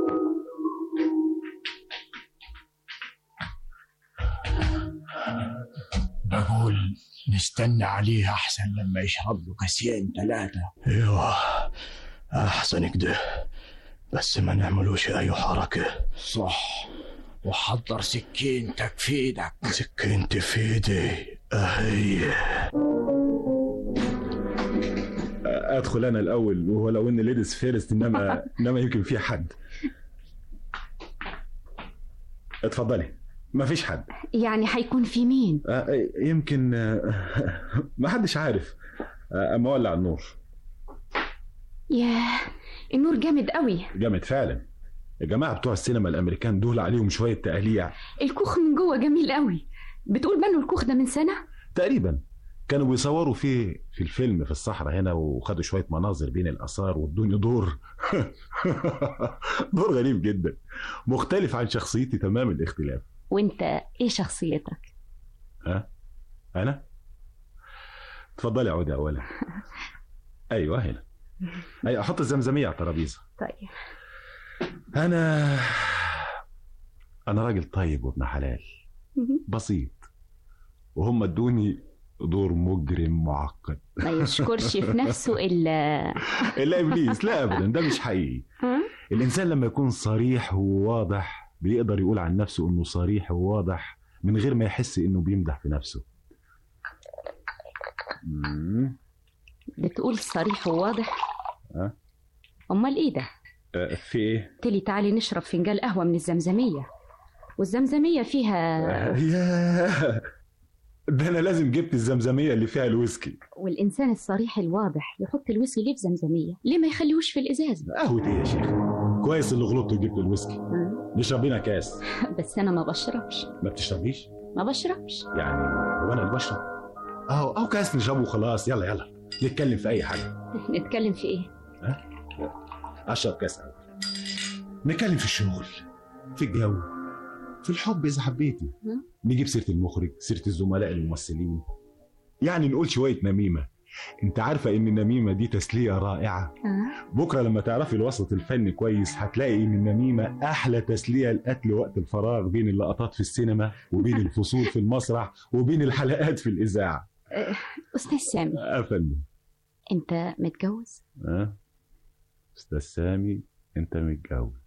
[SPEAKER 15] بقول نستنى عليه احسن لما يشرب له كاسين ثلاثة. ايوه احسن كده، بس ما نعملوش اي حركة. صح. وحضر سكينتك في ايدك. سكينتي في ايدي اهي.
[SPEAKER 6] ادخل انا الاول، وهو لو ان ليديز فيرست انما انما يمكن في حد. اتفضلي. ما فيش حد.
[SPEAKER 12] يعني هيكون في مين؟
[SPEAKER 6] آه يمكن آه ما حدش عارف. آه اما ولع النور.
[SPEAKER 12] ياه النور جامد قوي.
[SPEAKER 6] جامد فعلا، الجماعه بتوع السينما الامريكان دول عليهم شويه تقاليع.
[SPEAKER 12] الكوخ من جوه جميل قوي. بتقول بنوا الكوخ ده من سنه
[SPEAKER 6] تقريبا. كانوا بيصوروا فيه في الفيلم في الصحراء هنا، وخدوا شويه مناظر بين الاثار وادوني دور دور غريب جدا، مختلف عن شخصيتي تمام الاختلاف.
[SPEAKER 12] وانت ايه شخصيتك؟
[SPEAKER 6] ها انا اتفضلي عودي اولا. ايوه هنا. اي احط الزمزميه على الترابيزه.
[SPEAKER 12] طيب.
[SPEAKER 6] انا انا راجل طيب وابن حلال بسيط، وهم ادوني دور مجرم معقد.
[SPEAKER 12] ما يشكرش في نفسه الا
[SPEAKER 6] الا ابليس. لا ابدا، ده مش حقيقي. الانسان لما يكون صريح وواضح بيقدر يقول عن نفسه انه صريح وواضح من غير ما يحس انه بيمدح في نفسه.
[SPEAKER 12] بتقول صريح وواضح؟
[SPEAKER 6] ها؟
[SPEAKER 12] امال ايه ده؟
[SPEAKER 6] أه في ايه؟
[SPEAKER 12] قلت لي تعالي نشرب فنجان قهوه من الزمزميه، والزمزميه فيها
[SPEAKER 6] أه يا ده انا لازم جبت الزمزميه اللي فيها الويسكي.
[SPEAKER 12] والانسان الصريح الواضح يحط الويسكي ليه في زمزميه؟ ليه ما يخليهوش في الازاز؟
[SPEAKER 6] قهوه ايه يا شيخ؟ كويس اللي غلطت وجبت الويسكي. نشرب لنا كاس.
[SPEAKER 12] بس انا ما بشربش.
[SPEAKER 6] ما بتشربيش؟
[SPEAKER 12] ما بشربش.
[SPEAKER 6] يعني هو انا اللي بشرب؟ اهو اهو كاس نشربه وخلاص. يلا يلا نتكلم في اي حاجه.
[SPEAKER 12] نتكلم في ايه؟
[SPEAKER 6] ها؟ اشرب كاس اول. نتكلم في الشغل، في الجو، في الحب اذا حبيتي. نجيب سيره المخرج، سيره الزملاء الممثلين، يعني نقول شويه نميمه. انت عارفه ان النميمه دي تسليه رائعه. بكره لما تعرفي الوسط الفني كويس هتلاقي ان النميمه احلى تسليه لقتل وقت الفراغ بين اللقطات في السينما وبين الفصول في المسرح وبين الحلقات في الاذاعه.
[SPEAKER 12] استاذ سامي.
[SPEAKER 6] يا فندم.
[SPEAKER 12] انت متجوز؟
[SPEAKER 6] اه استاذ سامي انت متجوز؟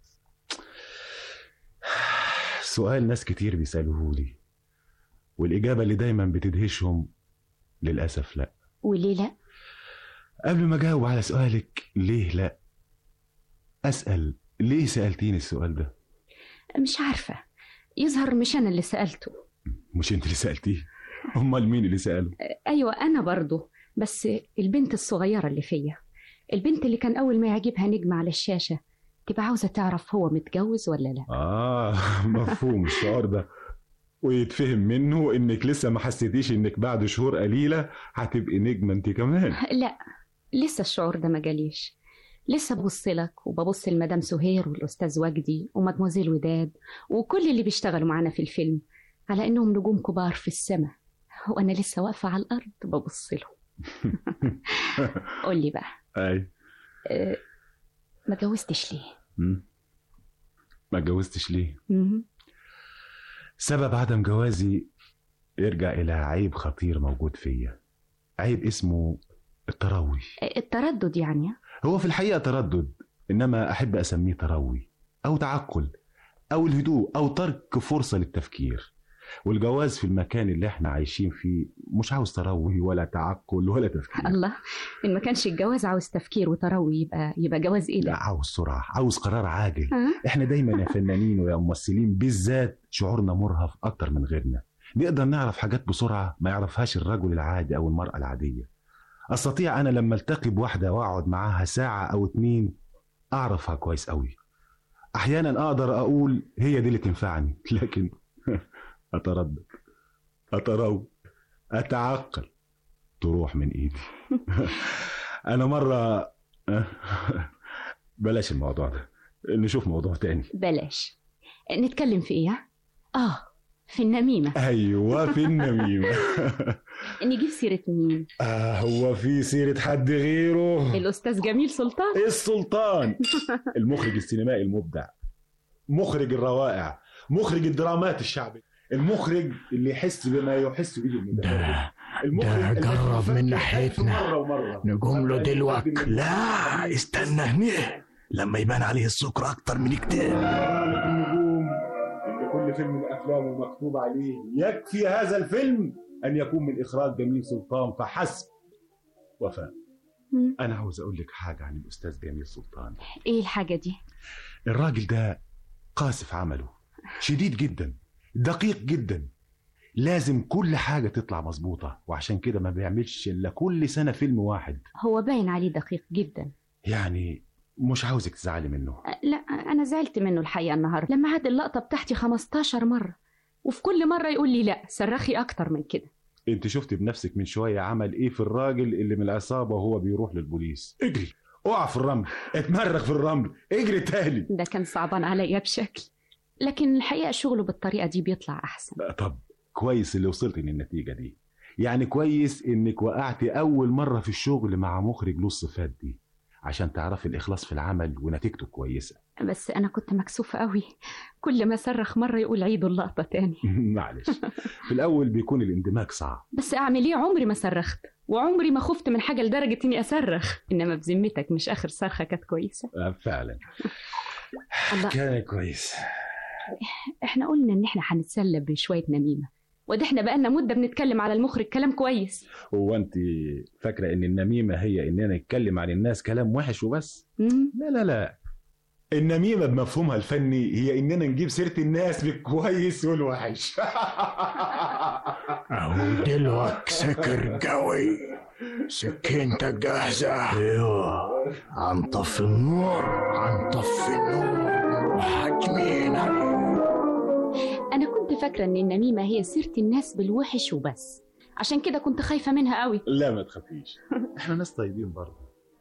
[SPEAKER 6] سؤال ناس كتير بيسألوه لي، والإجابة اللي دايما بتدهشهم للأسف لا.
[SPEAKER 12] وليه لا؟
[SPEAKER 6] قبل ما أجاوب على سؤالك ليه لا، أسأل ليه سألتيني السؤال ده؟
[SPEAKER 12] مش عارفة، يظهر مش أنا اللي سألته.
[SPEAKER 6] مش أنت اللي سألتيه؟ أمال مين اللي سأله؟
[SPEAKER 12] أيوة أنا برضو، بس البنت الصغيرة اللي فيا، البنت اللي كان أول ما يعجبها نجم على الشاشة تبقى عاوزة تعرف هو متجوز ولا لا.
[SPEAKER 6] آه مفهوم الشعور ده، ويتفهم منه إنك لسه ما حسيتيش إنك بعد شهور قليلة هتبقي نجمة أنت كمان.
[SPEAKER 12] لا لسه الشعور ده ما جاليش، لسه ببص لك وببص لمدام سهير والأستاذ وجدي ومدموزيل وداد وكل اللي بيشتغلوا معانا في الفيلم على إنهم نجوم كبار في السماء، وأنا لسه واقفة على الأرض ببص لهم. قول لي بقى.
[SPEAKER 6] أي
[SPEAKER 12] أه ما جوزتش ليه؟
[SPEAKER 6] مم. ما جوزتش ليه؟
[SPEAKER 12] مم.
[SPEAKER 6] سبب عدم جوازي يرجع إلى عيب خطير موجود فيا، عيب اسمه التروي.
[SPEAKER 12] التردد يعني؟
[SPEAKER 6] هو في الحقيقة تردد، إنما أحب أسميه تروي أو تعقل أو الهدوء أو ترك فرصة للتفكير. والجواز في المكان اللي احنا عايشين فيه مش عاوز تروي ولا تعقل ولا تفكير.
[SPEAKER 12] الله، إن ما كانش الجواز عاوز تفكير وتروي يبقى يبقى جواز إيه؟
[SPEAKER 6] لا عاوز سرعة، عاوز قرار عاجل.
[SPEAKER 12] أه؟
[SPEAKER 6] احنا دايما يا فنانين ويا ممثلين بالذات شعورنا مرهف أكتر من غيرنا، نقدر نعرف حاجات بسرعة ما يعرفهاش الرجل العادي أو المرأة العادية. أستطيع أنا لما التقي بواحدة وأقعد معاها ساعة أو اتنين أعرفها كويس قوي. أحيانا أقدر أقول هي دي اللي تنفعني، لكن أتردد، أتروي، أتعقل، تروح من إيدي. أنا مرة بلاش الموضوع ده، نشوف موضوع تاني.
[SPEAKER 12] بلاش. نتكلم في إيه؟ آه في النميمة.
[SPEAKER 6] أيوة في النميمة.
[SPEAKER 12] نجيب سيرة مين؟
[SPEAKER 6] آه هو في سيرة حد غيره؟
[SPEAKER 12] الأستاذ جميل سلطان.
[SPEAKER 6] السلطان، المخرج السينمائي المبدع، مخرج الروائع، مخرج الدرامات الشعبية، المخرج اللي يحس بما يحس به المتفرج.
[SPEAKER 15] ده جرب من ناحيتنا نقوم له دلوقتي.
[SPEAKER 7] لا استنى هنا لما يبان عليه السكر اكتر من كتير.
[SPEAKER 6] النجوم اللي كل فيلم من افلامه مكتوب عليه يكفي هذا الفيلم ان يكون من اخراج جميل سلطان فحسب. وفاء، انا عاوز اقول لك حاجه عن الاستاذ جميل سلطان.
[SPEAKER 12] ايه الحاجه دي؟
[SPEAKER 6] الراجل ده قاسي في عمله، شديد جدا، دقيق جدا، لازم كل حاجة تطلع مظبوطة، وعشان كده ما بيعملش إلا كل سنة فيلم واحد.
[SPEAKER 12] هو باين عليه دقيق جدا.
[SPEAKER 6] يعني مش عاوزك تزعلي منه.
[SPEAKER 12] لا انا زعلت منه الحقيقه النهارده لما عاد اللقطه بتاعتي خمستاشر مره، وفي كل مره يقول لي لا صرخي اكتر من كده.
[SPEAKER 6] انت شفت بنفسك من شويه عمل ايه في الراجل اللي من العصابه وهو بيروح للبوليس. اجري، اقع في الرمل، اتمرغ في الرمل، اجري تاني.
[SPEAKER 12] ده كان صعبان عليا بشكل، لكن الحقيقه شغله بالطريقه دي بيطلع احسن.
[SPEAKER 6] طب كويس اللي وصلت للنتيجه دي، يعني كويس انك وقعتي اول مره في الشغل مع مخرج له الصفات دي عشان تعرفي الاخلاص في العمل ونتيجته كويسه.
[SPEAKER 12] بس انا كنت مكسوفه قوي، كل ما صرخ مره يقول عيدوا اللقطه تاني.
[SPEAKER 6] معلش، في الاول بيكون الاندماج صعب.
[SPEAKER 12] بس اعمل ايه، عمري ما صرخت وعمري ما خفت من حاجه لدرجه اني اصرخ، انما بذمتك مش اخر صرخه كانت كويسه؟
[SPEAKER 6] آه فعلا كان كويس.
[SPEAKER 12] احنا قلنا ان احنا هنتسلى بشويه نميمه، وده احنا بقالنا مده بنتكلم على المخرج كلام كويس.
[SPEAKER 6] هو انت فاكره ان النميمه هي اننا نتكلم عن الناس كلام وحش وبس؟
[SPEAKER 12] مم.
[SPEAKER 6] لا لا لا، النميمه بمفهومها الفني هي اننا نجيب سيره الناس بالكويس والوحش.
[SPEAKER 15] اهو دلوقتي سكر قوي، سكينتك جاهزه. ايوه، هنطفي النور هنطفي النور وحجمينا.
[SPEAKER 12] انا كنت فاكره ان النميمه هي سيره الناس بالوحش وبس، عشان كده كنت خايفه منها قوي.
[SPEAKER 6] لا ما تخافيش، احنا ناس طيبين برضه.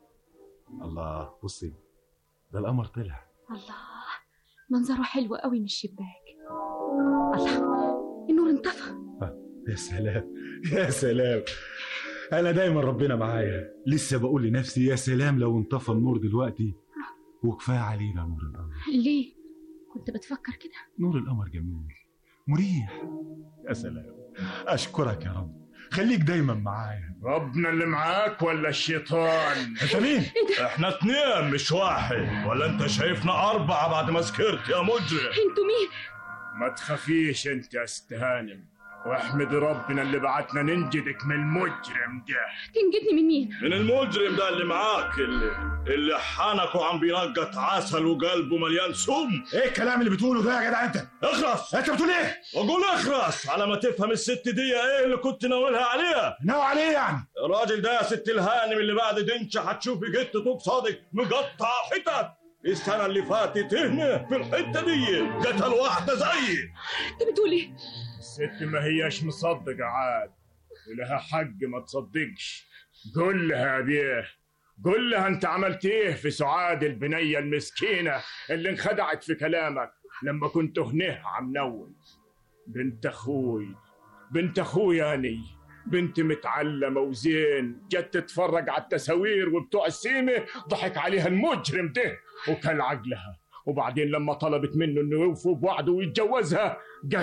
[SPEAKER 6] الله بصي، ده القمر طلع.
[SPEAKER 12] الله، منظره حلو قوي من الشباك. الله، النور انطفى.
[SPEAKER 6] يا سلام يا سلام، انا دايما ربنا معايا، لسه بقول لنفسي يا سلام لو انطفى النور دلوقتي وكفايه علينا نور القمر.
[SPEAKER 12] ليه كنت بتفكر كده؟
[SPEAKER 6] نور القمر جميل مريح. يا سلام، اشكرك يا رب، خليك دايما معايا.
[SPEAKER 15] ربنا اللي معاك ولا الشيطان؟
[SPEAKER 6] انت مين؟
[SPEAKER 7] احنا اتنين مش واحد، ولا انت شايفنا اربعة بعد ما سكرت يا مجرم؟
[SPEAKER 12] انتوا مين؟
[SPEAKER 15] ما تخافيش انت يا ست هانم، واحمد ربنا اللي بعتنا ننجدك من المجرم ده.
[SPEAKER 12] تنجدني من مين؟
[SPEAKER 7] من المجرم ده اللي معاك، اللي اللي حنك وعم بينقط عسل وقلبه مليان سم.
[SPEAKER 6] ايه الكلام اللي بتقوله ده يا جدع انت؟
[SPEAKER 7] اخرس.
[SPEAKER 6] انت بتقول ايه؟
[SPEAKER 7] اقول اخرس على ما تفهم الست دي ايه اللي كنت ناويلها عليها.
[SPEAKER 6] ناوي عليه يعني؟
[SPEAKER 7] الراجل ده يا ست الهانم اللي بعد دنشة هتشوفي جتته بصادق مقطع حتت. السنة اللي فاتت هنا في الحتة دي قتل واحدة زيي.
[SPEAKER 12] انت بتقول ايه؟
[SPEAKER 15] الست ما هياش مصدقة عاد، ولها حق ما تصدقش. قول لها يا بيه، قول لها انت عملت ايه في سعاد البنية المسكينة اللي انخدعت في كلامك لما كنت هنيه عم نول. بنت اخوي بنت اخوي يعني، بنت متعلمة وزين، جت تتفرج على التساوير وبتوع السيمة ضحك عليها المجرم ده وكل عقلها، وبعدين لما طلبت منه انه يوفوا بوعده ويتجوزها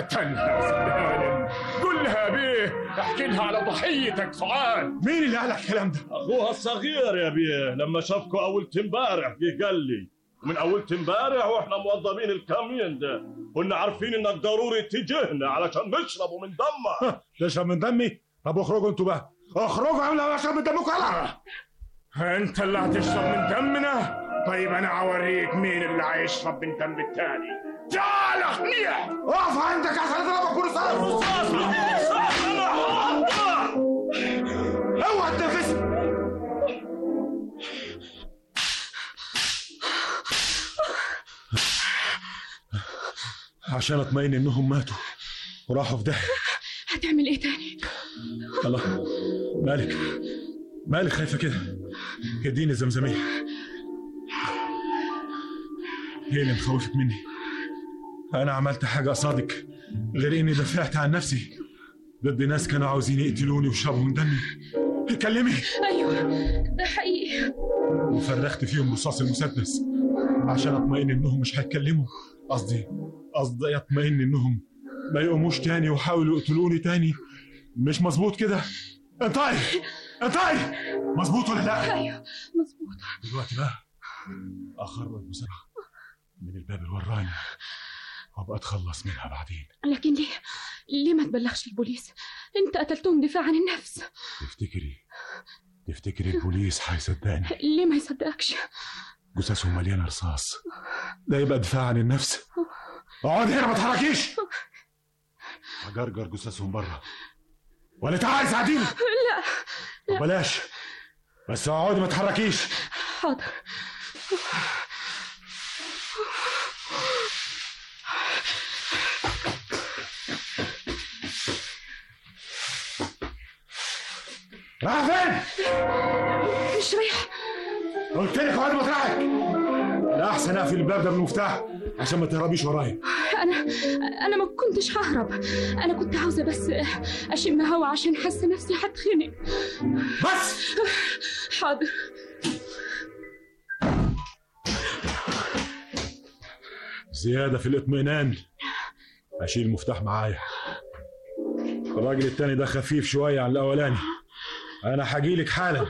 [SPEAKER 15] قتلها. قول لها يا بيه، احكي لها على ضحيتك سعاد.
[SPEAKER 6] مين اللي قال لك الكلام ده؟
[SPEAKER 7] اخوها الصغير يا بيه، لما شافكوا اول امبارح جه قال لي، ومن اول امبارح واحنا موظفين الكمين ده كنا عارفين انك ضروري تجينا علشان نشربوا من دمك.
[SPEAKER 6] تشرب من دمي؟ طب اخرجوا انتوا بقى، اخرجوا قبل ما اشرب من دمكم.
[SPEAKER 15] يلا انت اللي هتشرب من دمنا؟ طيب انا هوريك مين اللي هيشرب من دم التاني. تعال اخنيح،
[SPEAKER 6] اقف عندك عشان اضربك كل سنه. اوعى تنفس. عشان اطمئن انهم ماتوا وراحوا في داهيه.
[SPEAKER 12] هتعمل ايه تاني؟
[SPEAKER 6] الله، مالك مالك خايفه كده؟ اديني الزمزميه. ايه اللي مخوفك مني؟ انا عملت حاجه قصادك غير اني دافعت عن نفسي ضد ناس كانوا عاوزين يقتلوني ويشربوا من دمي؟ اتكلمي.
[SPEAKER 12] ايوه ده حقيقي.
[SPEAKER 6] وفرغت فيهم رصاص المسدس عشان اطمئن انهم مش هيتكلموا. قصدي قصدي اطمئن انهم ما يقوموش تاني وحاولوا يقتلوني تاني. مش مظبوط كده؟ انطقي انطقي، مظبوط ولا لا؟
[SPEAKER 12] ايوه مظبوط.
[SPEAKER 6] دلوقتي بقى اخرج بسرعه من الباب الوراني وابقى اتخلص منها بعدين.
[SPEAKER 12] لكن ليه ليه ما تبلغش البوليس؟ انت قتلتهم دفاع عن النفس.
[SPEAKER 6] تفتكري تفتكري البوليس هيصدقني؟
[SPEAKER 12] ليه ما يصدقكش؟
[SPEAKER 6] جثثهم مليانه رصاص، ده يبقى دفاع عن النفس. اقعدي هنا ما تحركيش. هجرجر جثثهم بره ولا تعالي ساعديني.
[SPEAKER 12] لا
[SPEAKER 6] لا بلاش، بس اقعدي ما تحركيش.
[SPEAKER 12] حاضر
[SPEAKER 17] راح فين؟
[SPEAKER 12] مش رايح.
[SPEAKER 17] قلت لك اقعد مطرحك. لا احسن اقفل الباب ده بالمفتاح عشان ما تهربيش ورايا.
[SPEAKER 12] انا انا ما كنتش ههرب، انا كنت عاوزه بس اشم هوا عشان حاسه نفسي هتخنق.
[SPEAKER 17] بس
[SPEAKER 12] حاضر.
[SPEAKER 17] زياده في الاطمئنان اشيل المفتاح معايا. الراجل التاني ده خفيف شويه عن الاولاني. انا هجيلك حالا.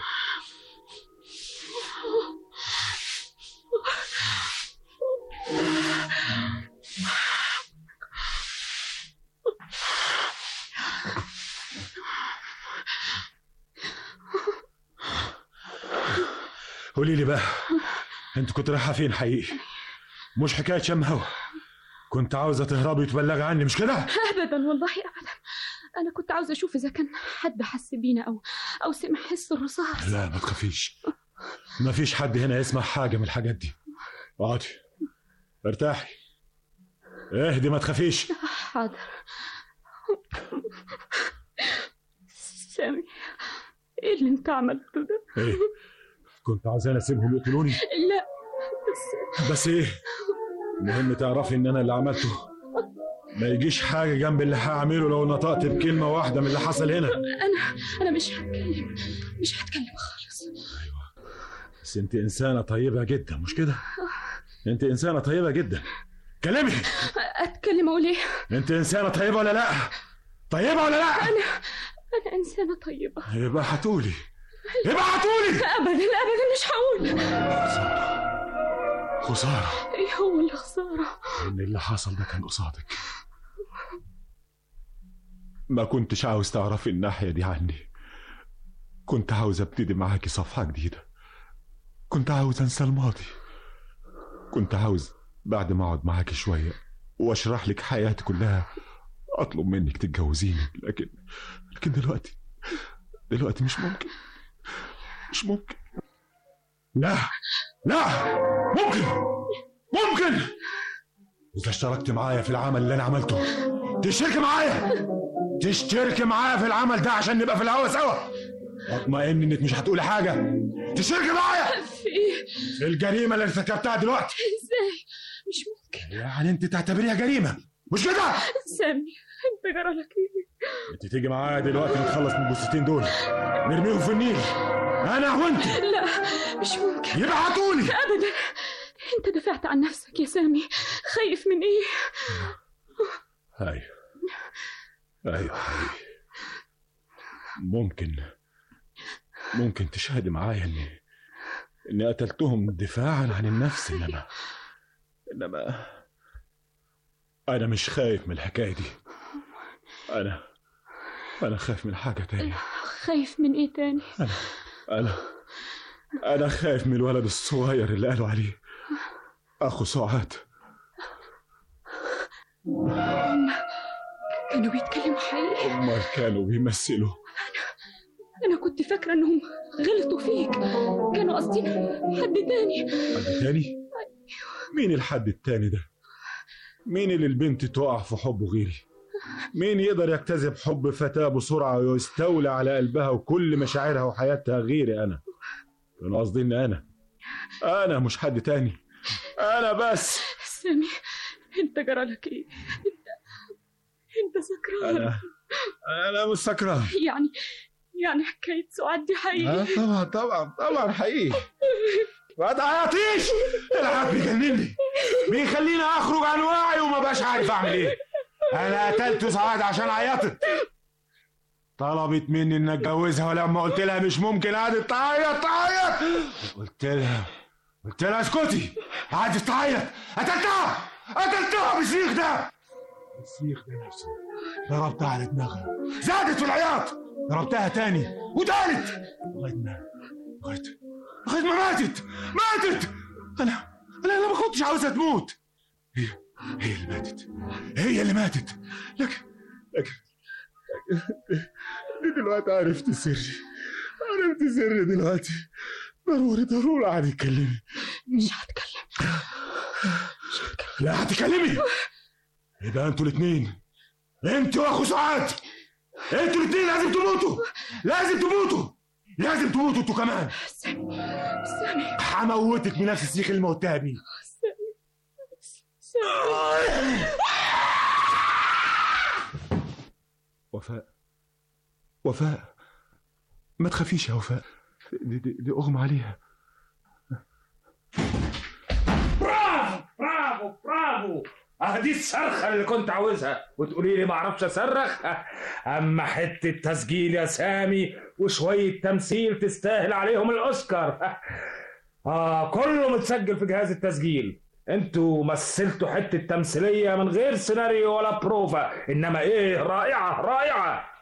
[SPEAKER 17] قولي لي بقى، انت كنت رايحه فين حقيقي؟ مش حكايه شم هوا، كنت عاوزه تهربي وتبلغي عني مش كده؟
[SPEAKER 12] ابدا والله ابدا، انا كنت عاوزه اشوف اذا كان حد حس بينا او او سمع حس الرصاص.
[SPEAKER 17] لا ما تخافيش، ما فيش حد هنا يسمع حاجه من الحاجات دي. اقعدي ارتاحي اهدي ما تخافيش.
[SPEAKER 12] حاضر. سامي ايه اللي انت عملته ده؟
[SPEAKER 17] ايه كنت عاوزاني اسيبهم يقتلوني؟
[SPEAKER 12] لا
[SPEAKER 17] بس بس ايه المهم تعرفي ان انا اللي عملته ما يجيش حاجه جنب اللي هعمله لو نطقت بكلمه واحده من اللي حصل هنا.
[SPEAKER 12] انا انا مش هتكلم مش هتكلم خالص.
[SPEAKER 17] ايوه بس انت انسانه طيبه جدا مش كده؟ انت انسانه طيبه جدا. كلمي.
[SPEAKER 12] اتكلم اقول ايه؟
[SPEAKER 17] انت انسانه طيبه ولا لا؟ طيبه ولا لا؟
[SPEAKER 12] انا انا انسانه طيبه.
[SPEAKER 17] يبقى هتقولي يبقى هتقولي.
[SPEAKER 12] ابدا ابدا مش هقول.
[SPEAKER 17] خساره خساره.
[SPEAKER 12] ايه هو اللي خساره؟
[SPEAKER 17] ان اللي حصل ده كان قصادك. ما كنتش عاوز تعرفي الناحيه دي عني، كنت عاوز ابتدي معاكي صفحه جديده، كنت عاوز انسى الماضي، كنت عاوز بعد ما اقعد معاكي شويه واشرح لك حياتي كلها اطلب منك تتجوزيني. لكن لكن دلوقتي دلوقتي مش ممكن مش ممكن. لا لا ممكن ممكن. إذا اشتركت معايا في العمل اللي أنا عملته تشترك معايا تشترك معايا في العمل ده عشان نبقى في الهوا سوا. اطمئن إنك مش هتقولي حاجة. تشترك معايا
[SPEAKER 12] في إيه؟
[SPEAKER 17] في الجريمة اللي ارتكبتها دلوقتي.
[SPEAKER 12] إزاي؟ مش ممكن.
[SPEAKER 17] يعني أنت تعتبريها جريمة مش كده؟
[SPEAKER 12] سامي أنت جرالك إيه؟
[SPEAKER 17] أنت تيجي معايا دلوقتي نتخلص من الجثتين دول نرميهم في النيل أنا وأنت.
[SPEAKER 12] لا مش ممكن.
[SPEAKER 17] يبقى هتقولي.
[SPEAKER 12] أبدا أنت دافعت عن نفسك يا سامي. خايف من إيه؟
[SPEAKER 17] أيوه أيوه حبيبي. ممكن ممكن تشهدي معايا إني إني قتلتهم دفاعا عن النفس. إنما إنما أنا مش خايف من الحكاية دي. أنا أنا خايف من حاجة تانية.
[SPEAKER 12] خايف من إيه تاني؟
[SPEAKER 17] أنا أنا أنا خايف من الولد الصغير اللي قالوا عليه أخو سعاد.
[SPEAKER 12] هم كانوا بيتكلموا حقيقي؟
[SPEAKER 17] هم كانوا بيمثلوا.
[SPEAKER 12] أنا أنا كنت فاكرة إنهم غلطوا فيك، كانوا قاصدين حد تاني.
[SPEAKER 17] حد تاني؟ مين الحد التاني ده؟ مين اللي البنت تقع في حبه غيري؟ مين يقدر يجتذب حب فتاة بسرعة ويستولى على قلبها وكل مشاعرها وحياتها غيري أنا؟ كانوا قاصدين أنا أنا مش حد تاني، أنا بس.
[SPEAKER 12] سامي أنت جرالك إيه؟ أنت أنت سكران.
[SPEAKER 17] أنا أنا مش سكران.
[SPEAKER 12] يعني يعني حكاية سعاد دي حقيقي؟
[SPEAKER 17] آه طبعا طبعا طبعا حقيقي. ما تعيطيش، العب بيجنني بيخليني أخرج عن وعي وما بقاش عارف أعمل إيه. أنا قتلت سعاد عشان عيطت، طلبت مني إن أتجوزها ولما قلت لها مش ممكن قعدت تعيط تعيط. قلت لها قلت لها اسكتي، قعدت تعيط. قتلتها قتلتها بالسيخ ده السيخ ده نفسه. ضربتها على دماغها زادت في العياط، ضربتها تاني وتالت لغاية ما لغاية لغاية ما ماتت ماتت. أنا أنا أنا ما كنتش عاوزها تموت. هي هي اللي ماتت هي اللي ماتت. لكن لكن دلوقتي عرفت سري عرفت سري دلوقتي. ضروري ضروري قاعد يتكلمي.
[SPEAKER 12] مش هتكلم مش هتكلم.
[SPEAKER 17] لا هتكلمي. يبقى انتوا الاثنين، انت واخو سعاد، انتوا الاثنين لازم تموتوا، لازم تموتوا، لازم تموتوا انتوا كمان.
[SPEAKER 12] سامي سامي
[SPEAKER 17] هموتك بنفس السيخ اللي موتها بيه.
[SPEAKER 12] سامي سامي
[SPEAKER 17] وفاء وفاء ما تخافيش يا وفاء، دي, دي, دي اغمى عليها.
[SPEAKER 21] برافو برافو برافو، اه دي الصرخه اللي كنت عاوزها، وتقولي لي ما اعرفش اصرخ. اما حته تسجيل يا سامي وشويه تمثيل تستاهل عليهم الاوسكار. اه كله متسجل في جهاز التسجيل. انتوا مثلتوا حته تمثيليه من غير سيناريو ولا بروفا، انما ايه رائعه رائعه.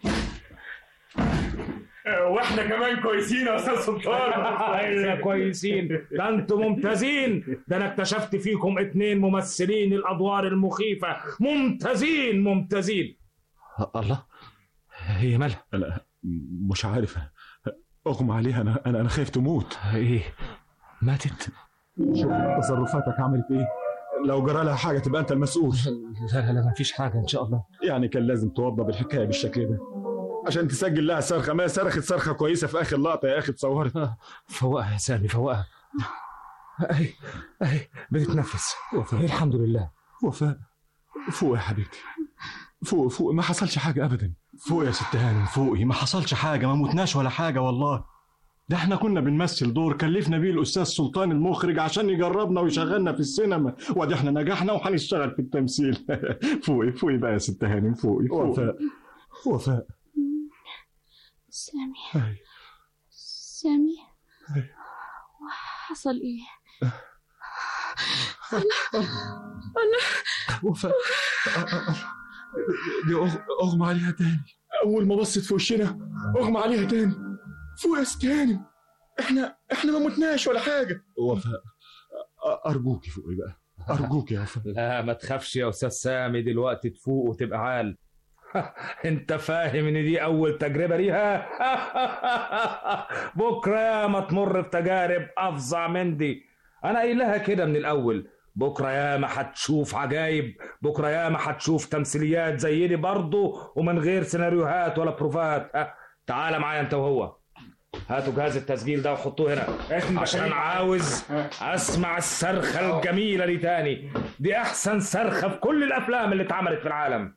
[SPEAKER 5] واحنا كمان كويسين يا استاذ سلطان.
[SPEAKER 21] احنا كويسين، ده انتوا ممتازين، ده انا اكتشفت فيكم اتنين ممثلين الادوار المخيفه، ممتازين ممتازين.
[SPEAKER 17] الله، هي مالها؟ لا مش عارف، اغمى عليها. انا انا انا خايف تموت. ايه ماتت؟ شوف تصرفاتك عملت ايه، لو جرى لها حاجه تبقى انت المسؤول. لا لا لا ما فيش حاجه ان شاء الله. يعني كان لازم توضب الحكايه بالشكل ده عشان تسجل لها صرخه، ما صرخت صرخه كويسه في اخر لقطه يا اخي تصورها. فوقها يا سامي فوقها. اهي اهي بتتنفس. وفاء الحمد لله. وفاء فوق يا حبيبتي، فوق فوق، ما حصلش حاجه ابدا. فوق يا ست هانم فوقي، ما حصلش حاجه، ما متناش ولا حاجه والله. ده احنا كنا بنمثل دور كلفنا بيه الاستاذ سلطان المخرج عشان يجربنا ويشغلنا في السينما، وادي احنا نجحنا وهنشتغل في التمثيل. فوقي فوقي بقى يا ست هانم فوقي. وفاء وفاء
[SPEAKER 12] سامي
[SPEAKER 17] هاي.
[SPEAKER 12] سامي
[SPEAKER 17] هاي.
[SPEAKER 12] حصل ايه؟ الله الله
[SPEAKER 17] وفاء دي اغمى عليها تاني. اول ما بصت في وشنا اغمى عليها تاني. فوق يا ست هانم، احنا احنا ما متناش ولا حاجه. وفاء ارجوكي فوقي بقى، ارجوكي يا وفاء.
[SPEAKER 21] لا ما تخافش يا استاذ سامي، دلوقتي تفوق وتبقى عال. انت فاهم ان دي اول تجربه ليها؟ بكره ما تمر بتجارب افظع من دي. انا قايل لها كده من الاول، بكره يا ما هتشوف عجايب، بكره يا ما هتشوف تمثيليات زي دي برضه ومن غير سيناريوهات ولا بروفات. تعال معايا انت وهو، هاتوا جهاز التسجيل ده وحطوه هنا عشان عاوز اسمع الصرخه الجميله دي تاني. دي احسن صرخه في كل الافلام اللي اتعملت في العالم.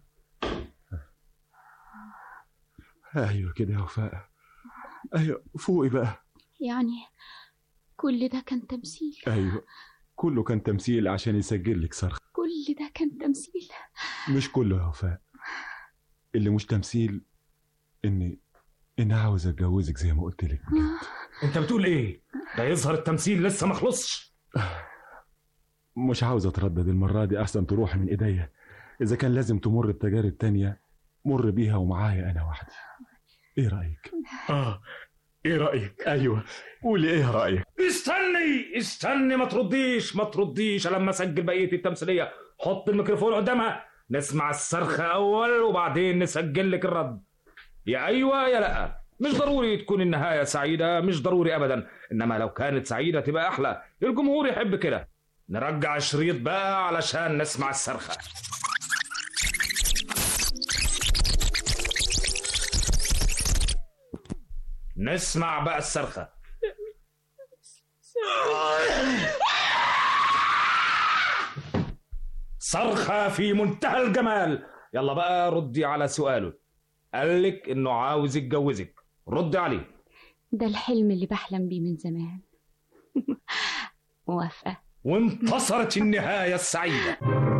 [SPEAKER 17] ايوه كده يا وفاء، ايوه فوقي بقى.
[SPEAKER 12] يعني كل ده كان تمثيل؟
[SPEAKER 17] ايوه كله كان تمثيل عشان يسجل لك صرخه.
[SPEAKER 12] كل ده كان تمثيل؟
[SPEAKER 17] مش كله يا وفاء، اللي مش تمثيل اني اني عاوز اتجوزك زي ما قلت لك.
[SPEAKER 21] انت بتقول ايه؟ ده يظهر التمثيل لسه ما خلصش.
[SPEAKER 17] مش عاوز اتردد المره دي، احسن تروح من ايديا. اذا كان لازم تمر بتجارب تانية مر بيها ومعايا انا وحدي. ايه رايك؟ اه ايه رايك؟ ايوه قولي ايه رايك.
[SPEAKER 21] استني استني ما ترديش ما ترديش لما اسجل بقيه التمثيليه. حط الميكروفون قدامها، نسمع الصرخه اول وبعدين نسجل لك الرد. يا ايوه يا لا. مش ضروري تكون النهايه سعيده، مش ضروري ابدا، انما لو كانت سعيده تبقى احلى. الجمهور يحب كده. نرجع الشريط بقى علشان نسمع الصرخه. نسمع بقى الصرخة. صرخة في منتهى الجمال. يلا بقى ردي على سؤاله، قالك انه عاوز يتجوزك، ردي عليه.
[SPEAKER 12] ده الحلم اللي بحلم بيه من زمان. موافقة.
[SPEAKER 21] وانتصرت النهاية السعيدة.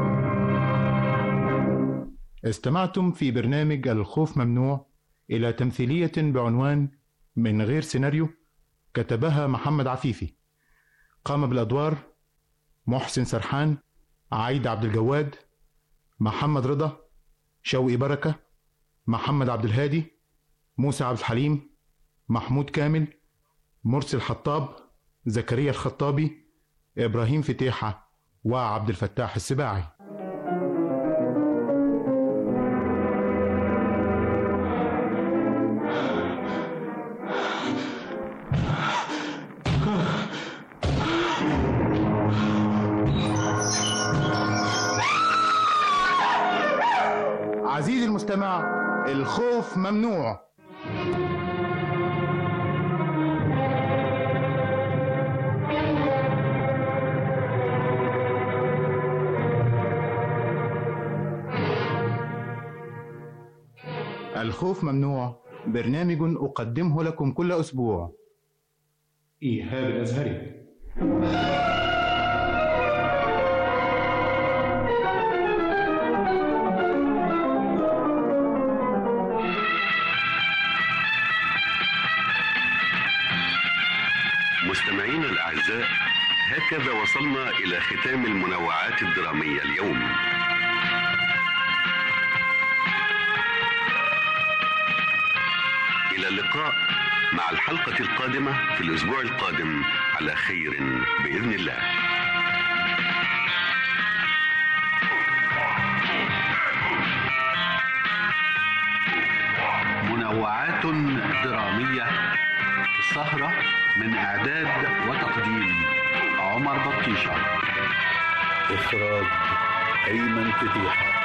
[SPEAKER 20] استمعتم في برنامج الخوف ممنوع إلى تمثيلية بعنوان من غير سيناريو، كتبها محمد عفيفي. قام بالأدوار محسن سرحان، عايدة عبد الجواد، محمد رضا، شوقي بركة، محمد عبد الهادي، موسى عبد الحليم، محمود كامل، مرسي الحطاب، زكريا الخطابي، إبراهيم فتيحة، وعبد الفتاح السباعي. أنت مع الخوف ممنوع. الخوف ممنوع برنامج أقدمه لكم كل أسبوع. إيهاب الأزهري.
[SPEAKER 11] مستمعينا الأعزاء، هكذا وصلنا إلى ختام المنوعات الدرامية اليوم. إلى اللقاء مع الحلقة القادمة في الأسبوع القادم على خير بإذن الله.
[SPEAKER 1] منوعات درامية، السهرة من إعداد وتقديم عمر بطيشة، إخراج أيمن فتيحة.